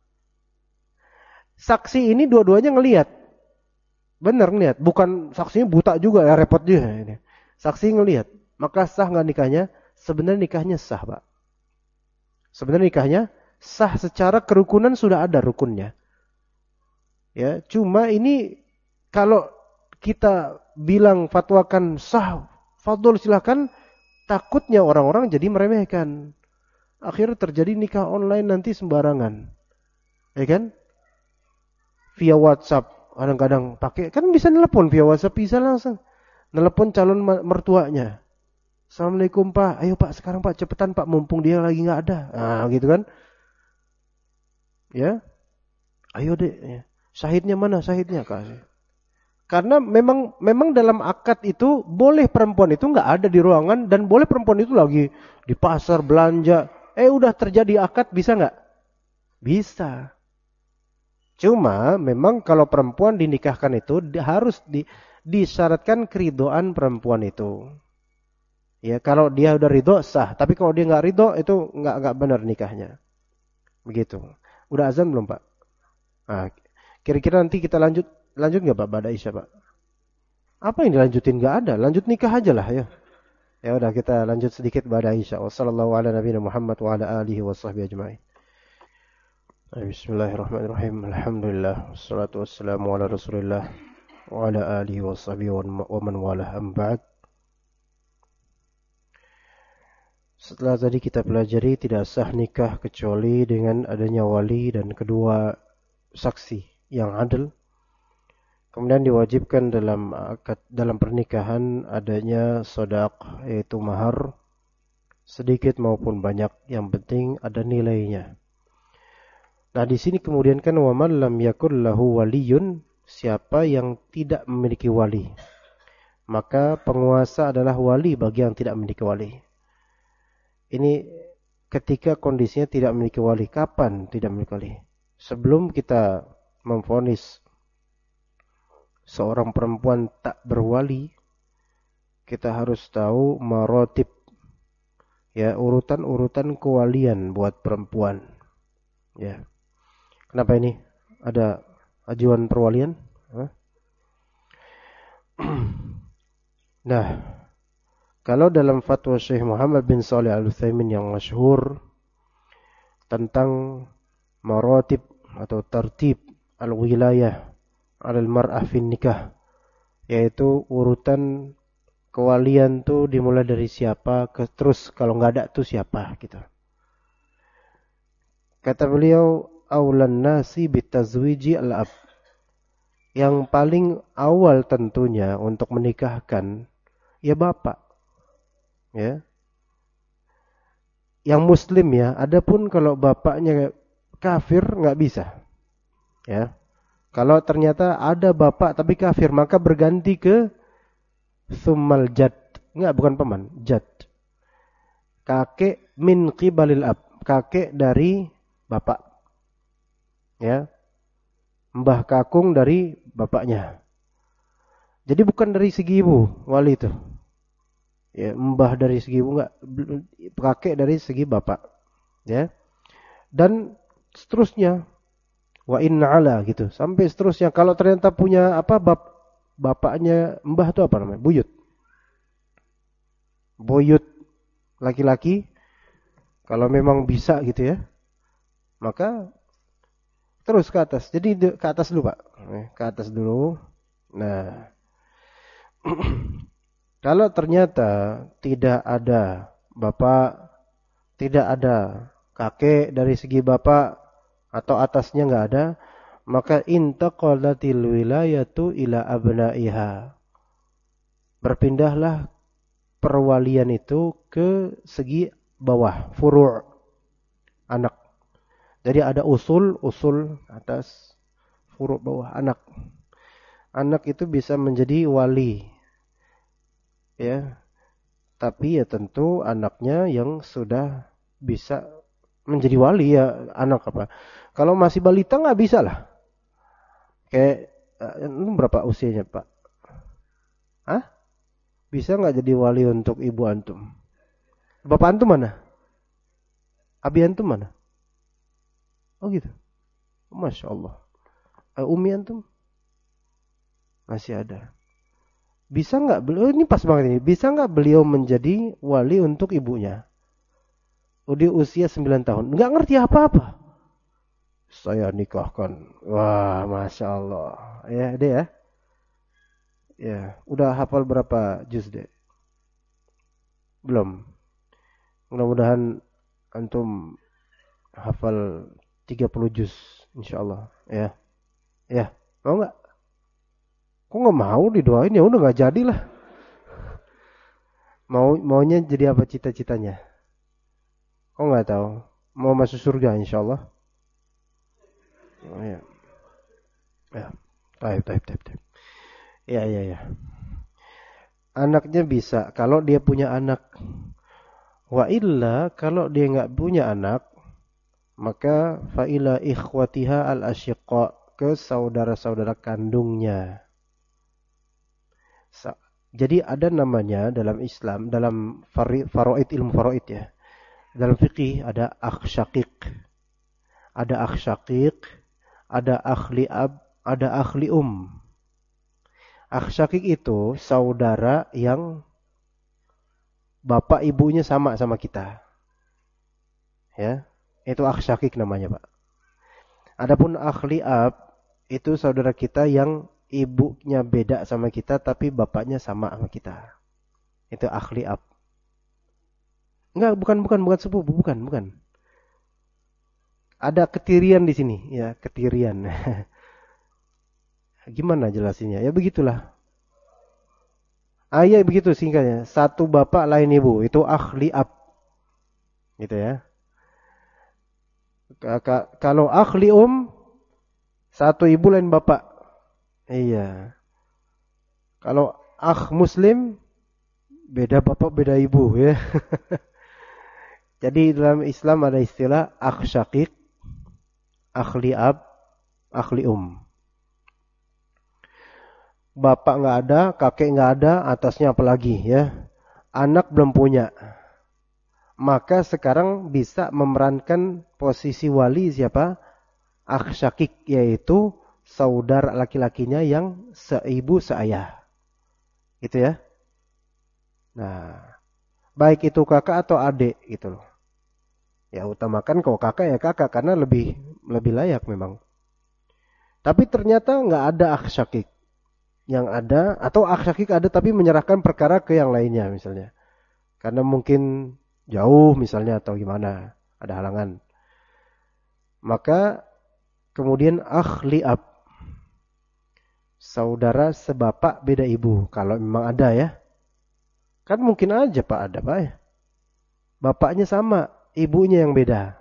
Saksi ini dua-duanya ngelihat. Benar ngelihat. Bukan saksinya buta juga, ya repot juga. Ini. Saksi ngelihat. Maka sah nggak nikahnya? Sebenarnya nikahnya sah, Pak. Sebenarnya nikahnya sah, secara kerukunan sudah ada rukunnya. Ya, cuma ini kalau kita bilang fatwakan sah, fadol silakan, takutnya orang-orang jadi meremehkan. Akhirnya terjadi nikah online nanti sembarangan. Ya kan? Via WhatsApp kadang-kadang pakai, kan bisa nelpon via WhatsApp, bisa langsung nelpon calon mertuanya. Assalamualaikum Pak, ayo Pak sekarang Pak cepetan Pak, mumpung dia lagi nggak ada. Nah gitu kan? Ya, ayo deh. Ya. Syahidnya mana? Syahidnya kasih. Karena memang dalam akad itu boleh perempuan itu nggak ada di ruangan dan boleh perempuan itu lagi di pasar belanja. Udah terjadi akad, bisa nggak? Bisa. Cuma memang kalau perempuan dinikahkan itu harus disyaratkan keridhaan perempuan itu. Ya, kalau dia udah ridho sah, tapi kalau dia nggak ridho itu nggak benar nikahnya. Begitu. Udah azan belum Pak? Nah, kira-kira nanti kita lanjut nggak Pak pada Isya Pak? Apa yang dilanjutin? Nggak ada. Lanjut nikah aja lah ya. Ya udah kita lanjut sedikit pada Isya. Wassallallahu ala nabiyina Muhammad wa ala alihi washabbihi ajma'in. Bismillahirrahmanirrahim. Alhamdulillah. Wassalatu wassalamu ala Rasulillah wa ala alihi washabbihi wa man walah. Amba'd. Setelah tadi kita pelajari tidak sah nikah kecuali dengan adanya wali dan kedua saksi yang adil. Kemudian diwajibkan dalam pernikahan adanya shadaq, yaitu mahar, sedikit maupun banyak, yang penting ada nilainya. Nah di sini kemudian kan wa man lam yakul lahu waliyun, siapa yang tidak memiliki wali, maka penguasa adalah wali bagi yang tidak memiliki wali. Ini ketika kondisinya tidak memiliki wali. Kapan tidak memiliki wali? Sebelum kita memvonis seorang perempuan tak berwali, kita harus tahu marotib, ya, urutan-urutan kewalian buat perempuan. Ya. Kenapa ini? Ada ajuan perwalian? Nah, kalau dalam fatwa Syekh Muhammad bin Shalih Al-Utsaimin yang masyhur tentang maratib atau tertib al-wilayah al-mar'ah fin nikah, yaitu urutan kewalian tuh dimulai dari siapa, terus kalau nggak ada tuh siapa gitu. Kata beliau, aulan nasi bitazwiji al-ab. yang paling awal tentunya untuk menikahkan ya bapak, ya. Yang muslim ya. Adapun kalau bapaknya kafir nggak bisa, ya. Kalau ternyata ada bapak tapi kafir, maka berganti ke summal jad. Enggak, bukan paman, jad. Kakek min qibalil ab, kakek dari bapak. Ya. Mbah kakung dari bapaknya. Jadi bukan dari segi ibu wali itu. Ya, mbah dari segi ibu enggak, kakek dari segi bapak. Ya. Dan seterusnya wa inna ala gitu. Sampai seterusnya kalau ternyata punya apa bapaknya mbah itu apa namanya? Buyut. Buyut laki-laki kalau memang bisa gitu ya. Maka terus ke atas. Jadi ke atas dulu, Pak. Ke atas dulu. Nah, kalau ternyata tidak ada bapak, tidak ada kakek dari segi bapak atau atasnya nggak ada, maka intaqalatil wilayatu ila abnaiha. Berpindahlah perwalian itu ke segi bawah, furu' anak. Jadi ada usul atas, furu' bawah, anak. Anak itu bisa menjadi wali. Ya. Tapi ya tentu anaknya yang sudah bisa menjadi wali ya anak apa. Kalau masih balita nggak bisa lah. Kayak berapa usianya, Pak? Hah? Bisa nggak jadi wali untuk ibu antum? Bapak antum mana? Abi antum mana? Oh gitu. Masya Allah. Umi antum? Masih ada. Bisa nggak beliau, ini pas banget ini, bisa nggak beliau menjadi wali untuk ibunya? Udah usia 9 tahun. Nggak ngerti apa-apa. Saya nikahkan. Wah, Masya Allah. Ya, deh ya. Ya, udah hafal berapa juz deh? Belum. Mudah-mudahan antum hafal 30 juz insyaallah ya. Ya, mau nggak? Kok nggak mau didoain ya udah nggak jadilah. Maunya jadi apa cita-citanya? Kok nggak tahu? Mau masuk surga insyaallah. Oh, ya. Ya. Taib. Ya. Anaknya bisa kalau dia punya anak. Wa illa kalau dia nggak punya anak, maka fa'ila ikhwatiha al-asyiqa, ke saudara-saudara kandungnya. Jadi ada namanya dalam Islam, dalam faraid, ilmu faraid ya. Dalam fikih ada akh syaqiq. Ada akh syaqiq, ada akhli ab, ada akhli Akh syaqiq itu saudara yang bapak ibunya sama kita. Ya. Itu akh syaqiq namanya, Pak. Adapun akhli ab itu saudara kita yang ibunya beda sama kita tapi bapaknya sama kita. Itu akhli ab. Enggak, bukan sepupu, bukan. Ada ketirian di sini, ya, ketirian. Gimana jelasinnya? Ya begitulah. Ya begitu singkatnya. Satu bapak lain ibu, itu akhli ab. Gitu ya. Kalau akhli satu ibu lain bapak. Iya. Kalau akh muslim, beda bapak beda ibu ya. Jadi dalam Islam ada istilah akh syaqiq, akhli ab, akhli Bapak nggak ada, kakek nggak ada, atasnya apalagi ya. Anak belum punya. Maka sekarang bisa memerankan posisi wali siapa? Akh syaqiq, yaitu saudara laki-lakinya yang seibu seayah. Gitu ya. Nah, baik itu kakak atau adik gitu loh. Ya utamakan kalau kakak ya kakak karena lebih layak memang. Tapi ternyata nggak ada akh syaqiq. Yang ada atau akh syaqiq ada tapi menyerahkan perkara ke yang lainnya misalnya. Karena mungkin jauh misalnya atau gimana, ada halangan. Maka kemudian akhli ab. saudara sebapak beda ibu. Kalau memang ada ya. Kan mungkin aja Pak ada Pak ya. Bapaknya sama, ibunya yang beda.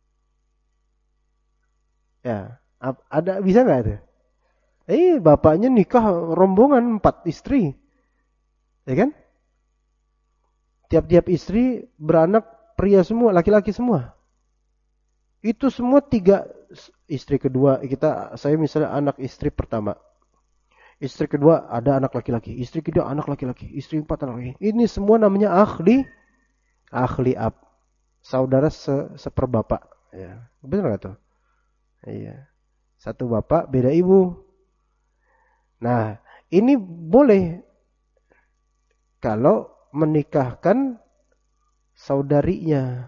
Ya, ada bisa nggak itu? Bapaknya nikah rombongan 4 istri. Ya kan? Tiap-tiap istri beranak pria semua, laki-laki semua. Itu semua 3 istri kedua, saya misalnya anak istri pertama. Istri kedua ada anak laki-laki, istri kedua anak laki-laki, istri 4 anak laki. Ini semua namanya ahli ab. Saudara seperbapak. Ya. Benar nggak tuh? Iya. Satu bapak, beda ibu. Nah, ini boleh kalau menikahkan saudarinya.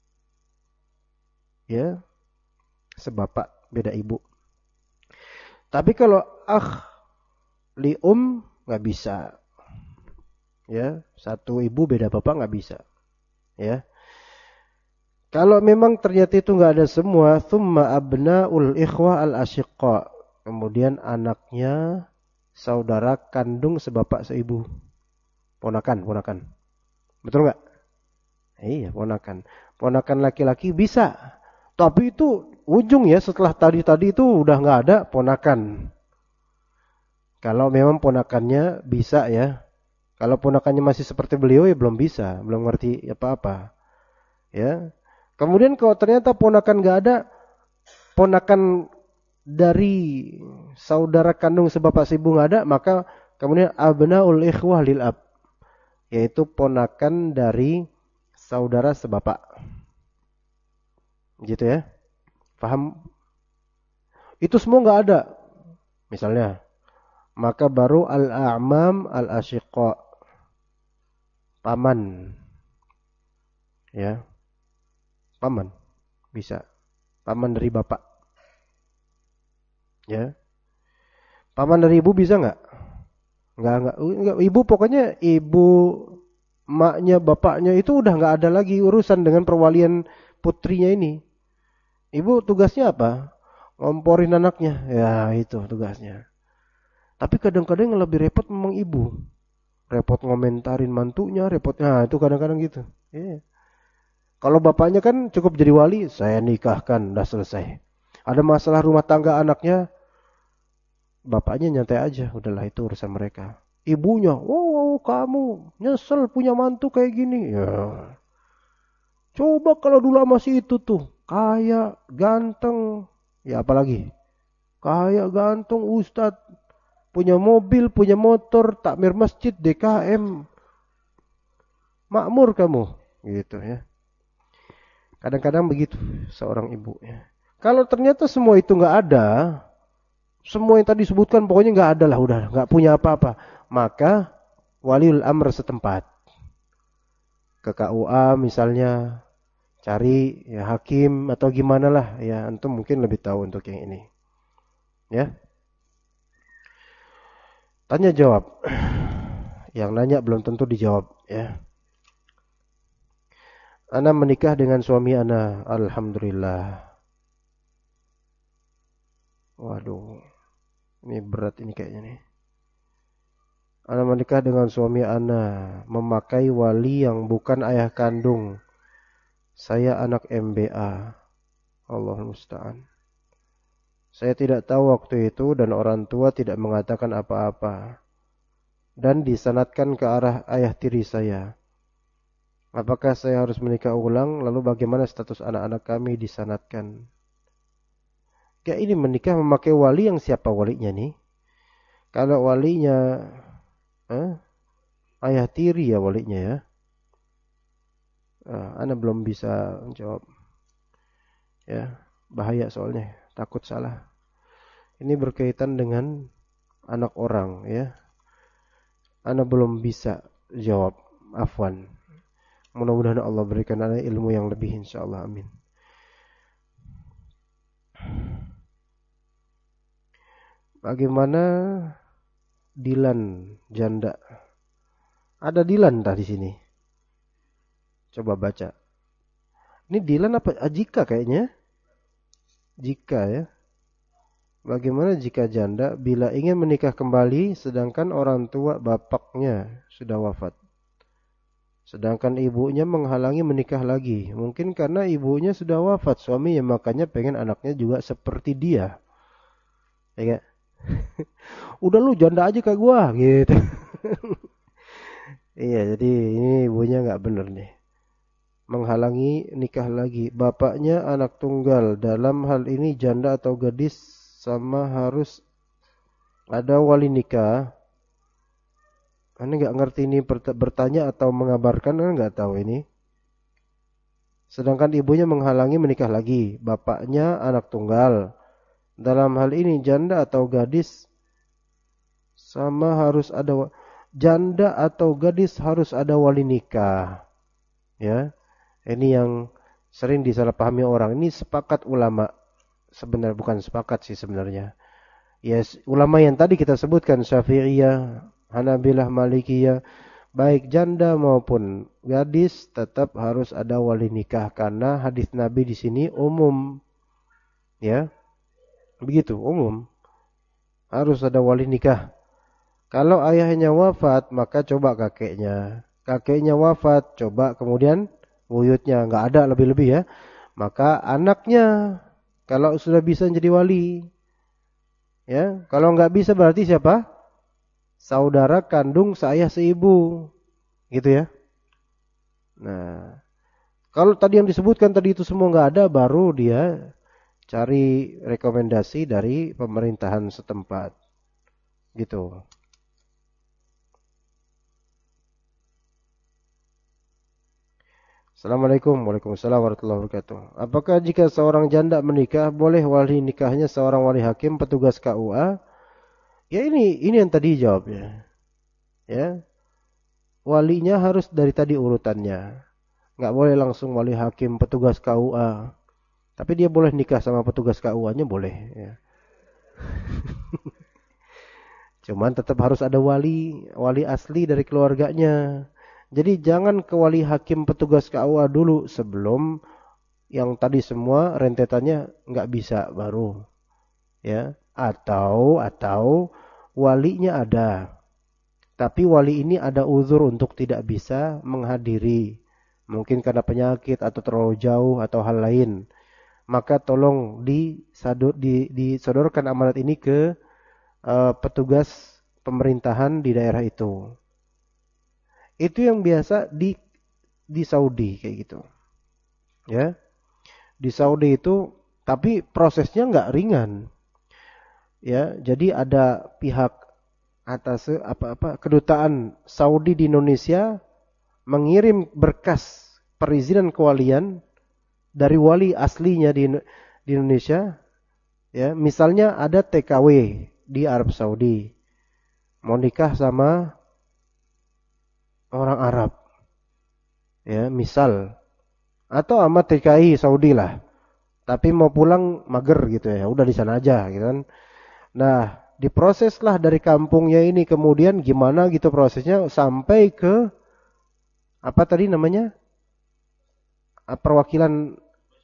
Ya, sebapak, beda ibu. Tapi kalau lium nggak bisa. Ya, satu ibu beda bapak nggak bisa. Ya. Kalau memang ternyata itu nggak ada semua, thumma abnaul ikhwah al asyiqa. Kemudian anaknya saudara kandung sebapak seibu. Ponakan. Betul nggak? Iya, ponakan. Ponakan laki-laki bisa. Tapi itu ujung ya, setelah tadi itu udah nggak ada ponakan. Kalau memang ponakannya bisa ya. Kalau ponakannya masih seperti beliau ya belum bisa, belum ngerti apa-apa. Ya. Kemudian kalau ternyata ponakan nggak ada, ponakan dari saudara kandung sebapak seibu nggak ada, maka kemudian abnaul ikhwah lil ab, yaitu ponakan dari saudara sebapak. Gitu ya. Paham? Itu semua nggak ada. Misalnya, maka baru al-a'mam al-asyiqa, paman. Ya. Paman bisa. Paman dari bapak. Ya. Paman dari ibu bisa nggak? Nggak. Ibu pokoknya ibu, maknya, bapaknya itu udah nggak ada lagi urusan dengan perwalian putrinya ini. Ibu tugasnya apa? Ngomporin anaknya. Ya itu tugasnya. Tapi kadang-kadang yang lebih repot memang ibu. Repot ngomentarin mantunya, repotnya itu kadang-kadang gitu. Iya. Kalau bapaknya kan cukup jadi wali, saya nikahkan, udah selesai. Ada masalah rumah tangga anaknya, bapaknya nyantai aja, udahlah itu urusan mereka. Ibunya, wow kamu nyesel punya mantu kayak gini. Ya. Coba kalau dulu masih itu tuh, kaya, ganteng, ya apalagi, kaya, ganteng, ustadz, punya mobil, punya motor, takmir masjid, DKM, makmur kamu, gitu ya. Kadang-kadang begitu seorang ibu. Ya. Kalau ternyata semua itu nggak ada, semua yang tadi disebutkan pokoknya nggak ada lah, udah nggak punya apa-apa, maka waliul amr setempat ke KUA misalnya, cari ya hakim atau gimana lah ya, antum mungkin lebih tahu untuk yang ini. Ya. Tanya jawab. Yang nanya belum tentu dijawab ya. Ana menikah dengan suami ana, alhamdulillah. Waduh, ini berat ini kayaknya nih. Ana menikah dengan suami ana, memakai wali yang bukan ayah kandung. Saya anak MBA. Allahul musta'an. Saya tidak tahu waktu itu dan orang tua tidak mengatakan apa-apa. Dan disanadkan ke arah ayah tiri saya. Apakah saya harus menikah ulang? Lalu bagaimana status anak-anak kami disanadkan? Kayak ini menikah memakai wali yang siapa walinya nih? Kalau walinya ayah tiri ya walinya ya. Ana belum bisa jawab. Ya, bahaya soalnya, takut salah. Ini berkaitan dengan anak orang ya. Ana belum bisa jawab. Afwan. Mudah-mudahan Allah berikan ana ilmu yang lebih insyaallah, amin. Bagaimana Dilan janda? Ada Dilan tadi di sini. Coba baca. Ini Dilan apa? Jika kayaknya. Jika ya. bagaimana jika janda bila ingin menikah kembali sedangkan orang tua bapaknya sudah wafat? Sedangkan ibunya menghalangi menikah lagi. Mungkin karena ibunya sudah wafat suaminya, makanya pengen anaknya juga seperti dia. Ya gak? Udah lu janda aja kayak gua gitu. Iya, jadi ini ibunya nggak bener nih. Menghalangi nikah lagi. Bapaknya anak tunggal. Dalam hal ini janda atau gadis sama harus ada wali nikah. Ini nggak ngerti ini bertanya atau mengabarkan, kan nggak tahu ini. Sedangkan ibunya menghalangi menikah lagi. Bapaknya anak tunggal. Dalam hal ini janda atau gadis sama harus ada janda atau gadis harus ada wali nikah. Ya. Ini yang sering disalahpahami orang. Ini sepakat ulama. Sebenarnya bukan sepakat sih sebenarnya. Ya, ulama yang tadi kita sebutkan Syafi'iyah, Hanabilah, Malikiyah, baik janda maupun gadis tetap harus ada wali nikah karena hadis Nabi di sini umum. Ya. Begitu, umum. Harus ada wali nikah. Kalau ayahnya wafat, maka coba kakeknya. Kakeknya wafat, coba kemudian buyutnya, nggak ada lebih-lebih ya. Maka anaknya kalau sudah bisa jadi wali. Ya, kalau nggak bisa berarti siapa? Saudara kandung seayah seibu. Gitu ya. Nah, kalau tadi yang disebutkan tadi itu semua nggak ada, baru dia cari rekomendasi dari pemerintahan setempat. Gitu. Assalamualaikum warahmatullahi wabarakatuh. Apakah jika seorang janda menikah boleh wali nikahnya seorang wali hakim petugas KUA? Ya ini yang tadi jawabnya. Ya. Walinya harus dari tadi urutannya. Enggak boleh langsung wali hakim petugas KUA. Tapi dia boleh nikah sama petugas KUA-nya boleh ya. Cuman tetap harus ada wali asli dari keluarganya. Jadi jangan ke wali hakim petugas KUA dulu sebelum yang tadi semua rentetannya nggak bisa baru. Ya, atau walinya ada. Tapi wali ini ada uzur untuk tidak bisa menghadiri. Mungkin karena penyakit atau terlalu jauh atau hal lain. Maka tolong disodorkan amanat ini ke petugas pemerintahan di daerah itu. Itu yang biasa di Saudi kayak gitu. Ya. Di Saudi itu tapi prosesnya nggak ringan. Ya, jadi ada pihak atas kedutaan Saudi di Indonesia mengirim berkas perizinan kewalian dari wali aslinya di Indonesia. Ya, misalnya ada TKW di Arab Saudi. Mau nikah sama orang Arab. Ya, misal. Atau sama TKI Saudi lah. Tapi mau pulang mager gitu ya. Udah di sana aja gitu kan. Nah, diproseslah dari kampungnya ini kemudian gimana gitu prosesnya sampai ke apa tadi namanya? Perwakilan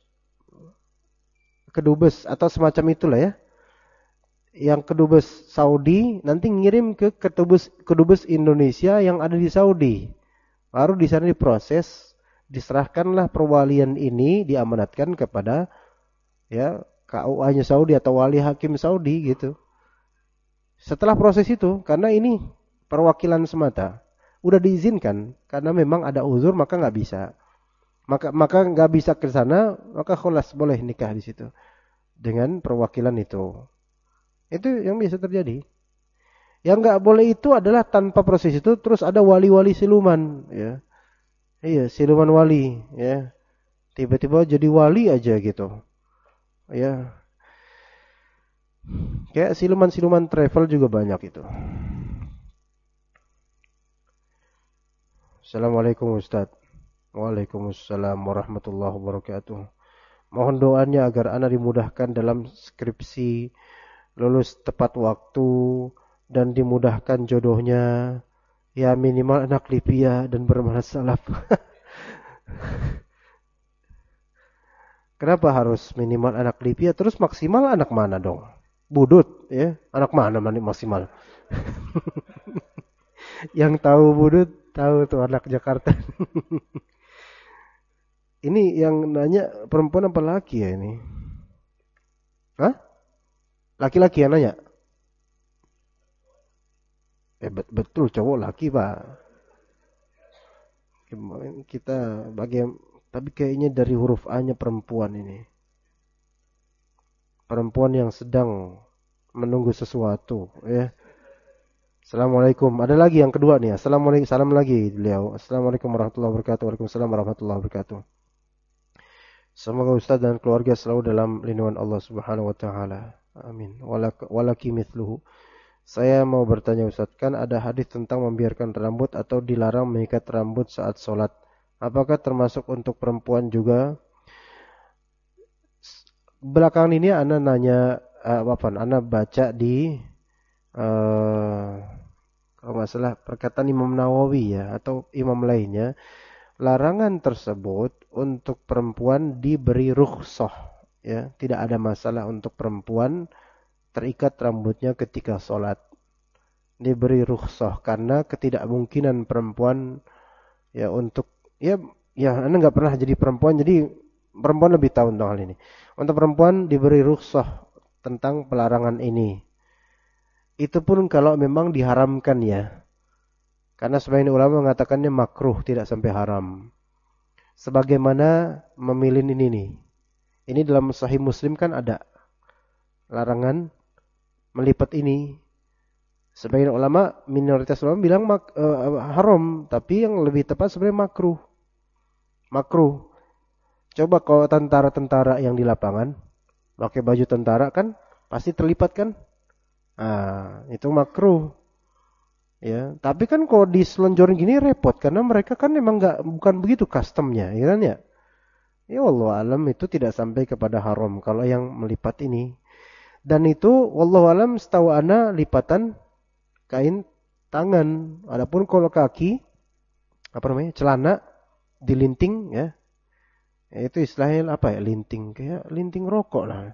kedubes atau semacam itulah ya. Yang kedubes Saudi nanti ngirim ke kedubes Indonesia yang ada di Saudi. Baru di sana diproses, diserahkanlah perwalian ini diamanatkan kepada ya KUA-nya Saudi atau wali hakim Saudi gitu. Setelah proses itu, karena ini perwakilan semata, udah diizinkan karena memang ada uzur maka nggak bisa. Maka nggak bisa ke sana, maka khulas boleh nikah di situ dengan perwakilan itu. Itu yang bisa terjadi. Yang nggak boleh itu adalah tanpa proses itu terus ada wali-wali siluman, ya. Iya, siluman wali, ya. Tiba-tiba jadi wali aja gitu. Ya. Kayak siluman-siluman travel juga banyak itu. Assalamualaikum Ustaz. Waalaikumsalam warahmatullahi wabarakatuh. Mohon doanya agar ana dimudahkan dalam skripsi, lulus tepat waktu dan dimudahkan jodohnya. Ya minimal anak Libya dan bermanhaj salaf. Kenapa harus minimal anak Libya? Terus maksimal anak mana dong? Budut, ya. Anak mana maksimal? Yang tahu budut, tahu tuh anak Jakarta. Ini yang nanya perempuan apa laki ya ini? Hah? Laki-laki yang nanya? Betul cowok laki pak. Kita tapi kayaknya dari huruf A-nya perempuan ini. Perempuan yang sedang menunggu sesuatu, ya. Assalamualaikum. Ada lagi yang kedua nih. Assalamualaikum. Salam lagi beliau. Assalamualaikum warahmatullahi wabarakatuh. Waalaikumsalam warahmatullahi wabarakatuh. Semoga Ustaz dan keluarga selalu dalam lindungan Allah Subhanahu wa taala. Amin. Walaki mithluhu. Saya mau bertanya Ustaz, kan ada hadis tentang membiarkan rambut atau dilarang mengikat rambut saat sholat. Apakah termasuk untuk perempuan juga? Belakangan ini ana nanya ana baca di kalau nggak salah perkataan Imam Nawawi ya atau imam lainnya, larangan tersebut untuk perempuan diberi rukhsah ya, tidak ada masalah untuk perempuan terikat rambutnya ketika sholat. Diberi rukhsah karena ketidakmungkinan perempuan ya untuk ya Anda nggak pernah jadi perempuan, jadi perempuan lebih tahu tentang hal ini. Untuk perempuan diberi rukhsah tentang pelarangan ini. Itu pun kalau memang diharamkan ya. Karena sebagian ulama mengatakannya makruh, tidak sampai haram. Sebagaimana memilih ini nih. Ini dalam Sahih Muslim kan ada larangan melipat ini. Sebagian ulama, minoritas ulama bilang haram, tapi yang lebih tepat sebenarnya makruh. Makruh. Coba kalau tentara-tentara yang di lapangan pakai baju tentara kan pasti terlipat kan? Ah, itu makruh. Ya, tapi kan kalau diselonjorin gini repot karena mereka kan memang bukan begitu customnya, ya kan ya? Ya wallahu alam itu tidak sampai kepada haram kalau yang melipat ini. Dan itu wallahu alam setahu ana lipatan kain tangan. Adapun kalau kaki celana dilinting ya. Itu istilahnya apa ya? Linting, kayak linting rokok lah.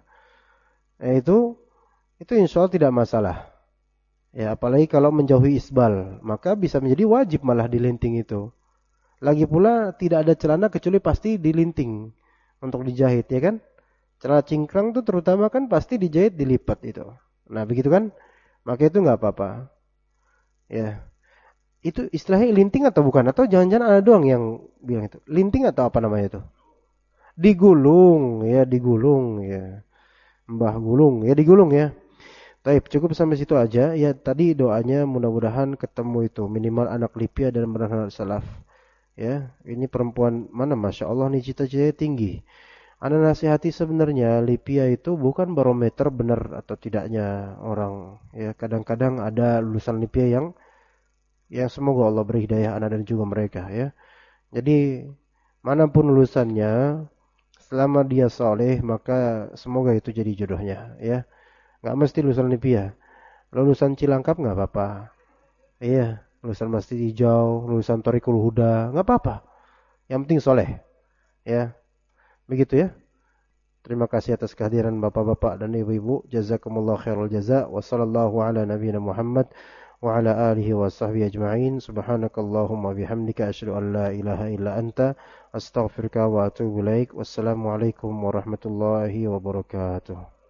Itu insya Allah tidak masalah. Ya, apalagi kalau menjauhi isbal, maka bisa menjadi wajib malah dilinting itu. Lagi pula tidak ada celana kecuali pasti dilinting untuk dijahit, ya kan? Celana cingkrang tuh terutama kan pasti dijahit dilipat itu. Nah, begitu kan? Maka itu nggak apa-apa. Ya. Itu istilahnya linting atau bukan? Atau jangan-jangan ada doang yang bilang itu. Linting atau apa namanya itu? Digulung, ya digulung, ya. Mbah gulung, ya digulung ya. Taib, cukup sampai situ aja. Ya tadi doanya mudah-mudahan ketemu itu minimal anak Lipia dan anak salaf. Ya, ini perempuan mana Masya Allah nih cita-citanya tinggi. Anak nasihati sebenarnya Lipia itu bukan barometer benar atau tidaknya orang. Ya kadang-kadang ada lulusan Lipia yang semoga Allah beri hidayah anak dan juga mereka ya. Jadi manapun lulusannya, selama dia soleh maka semoga itu jadi jodohnya ya. Nggak mesti lulusan Lipia. Lulusan Cilangkap nggak apa-apa. Iya, lulusan Masjid Hijau, lulusan Thariqul Huda, nggak apa-apa. Yang penting soleh. Ya, begitu ya. Terima kasih atas kehadiran bapak-bapak dan ibu-ibu. Jazakumullah khairul jaza. Wassallallahu ala nabiyina Muhammad wa ala alihi wa sahbihi ajma'in. Subhanakallahumma bihamdika asyhadu an la ilaha illa anta astaghfiruka wa atubu ilaik. Wassalamualaikum warahmatullahi wabarakatuh.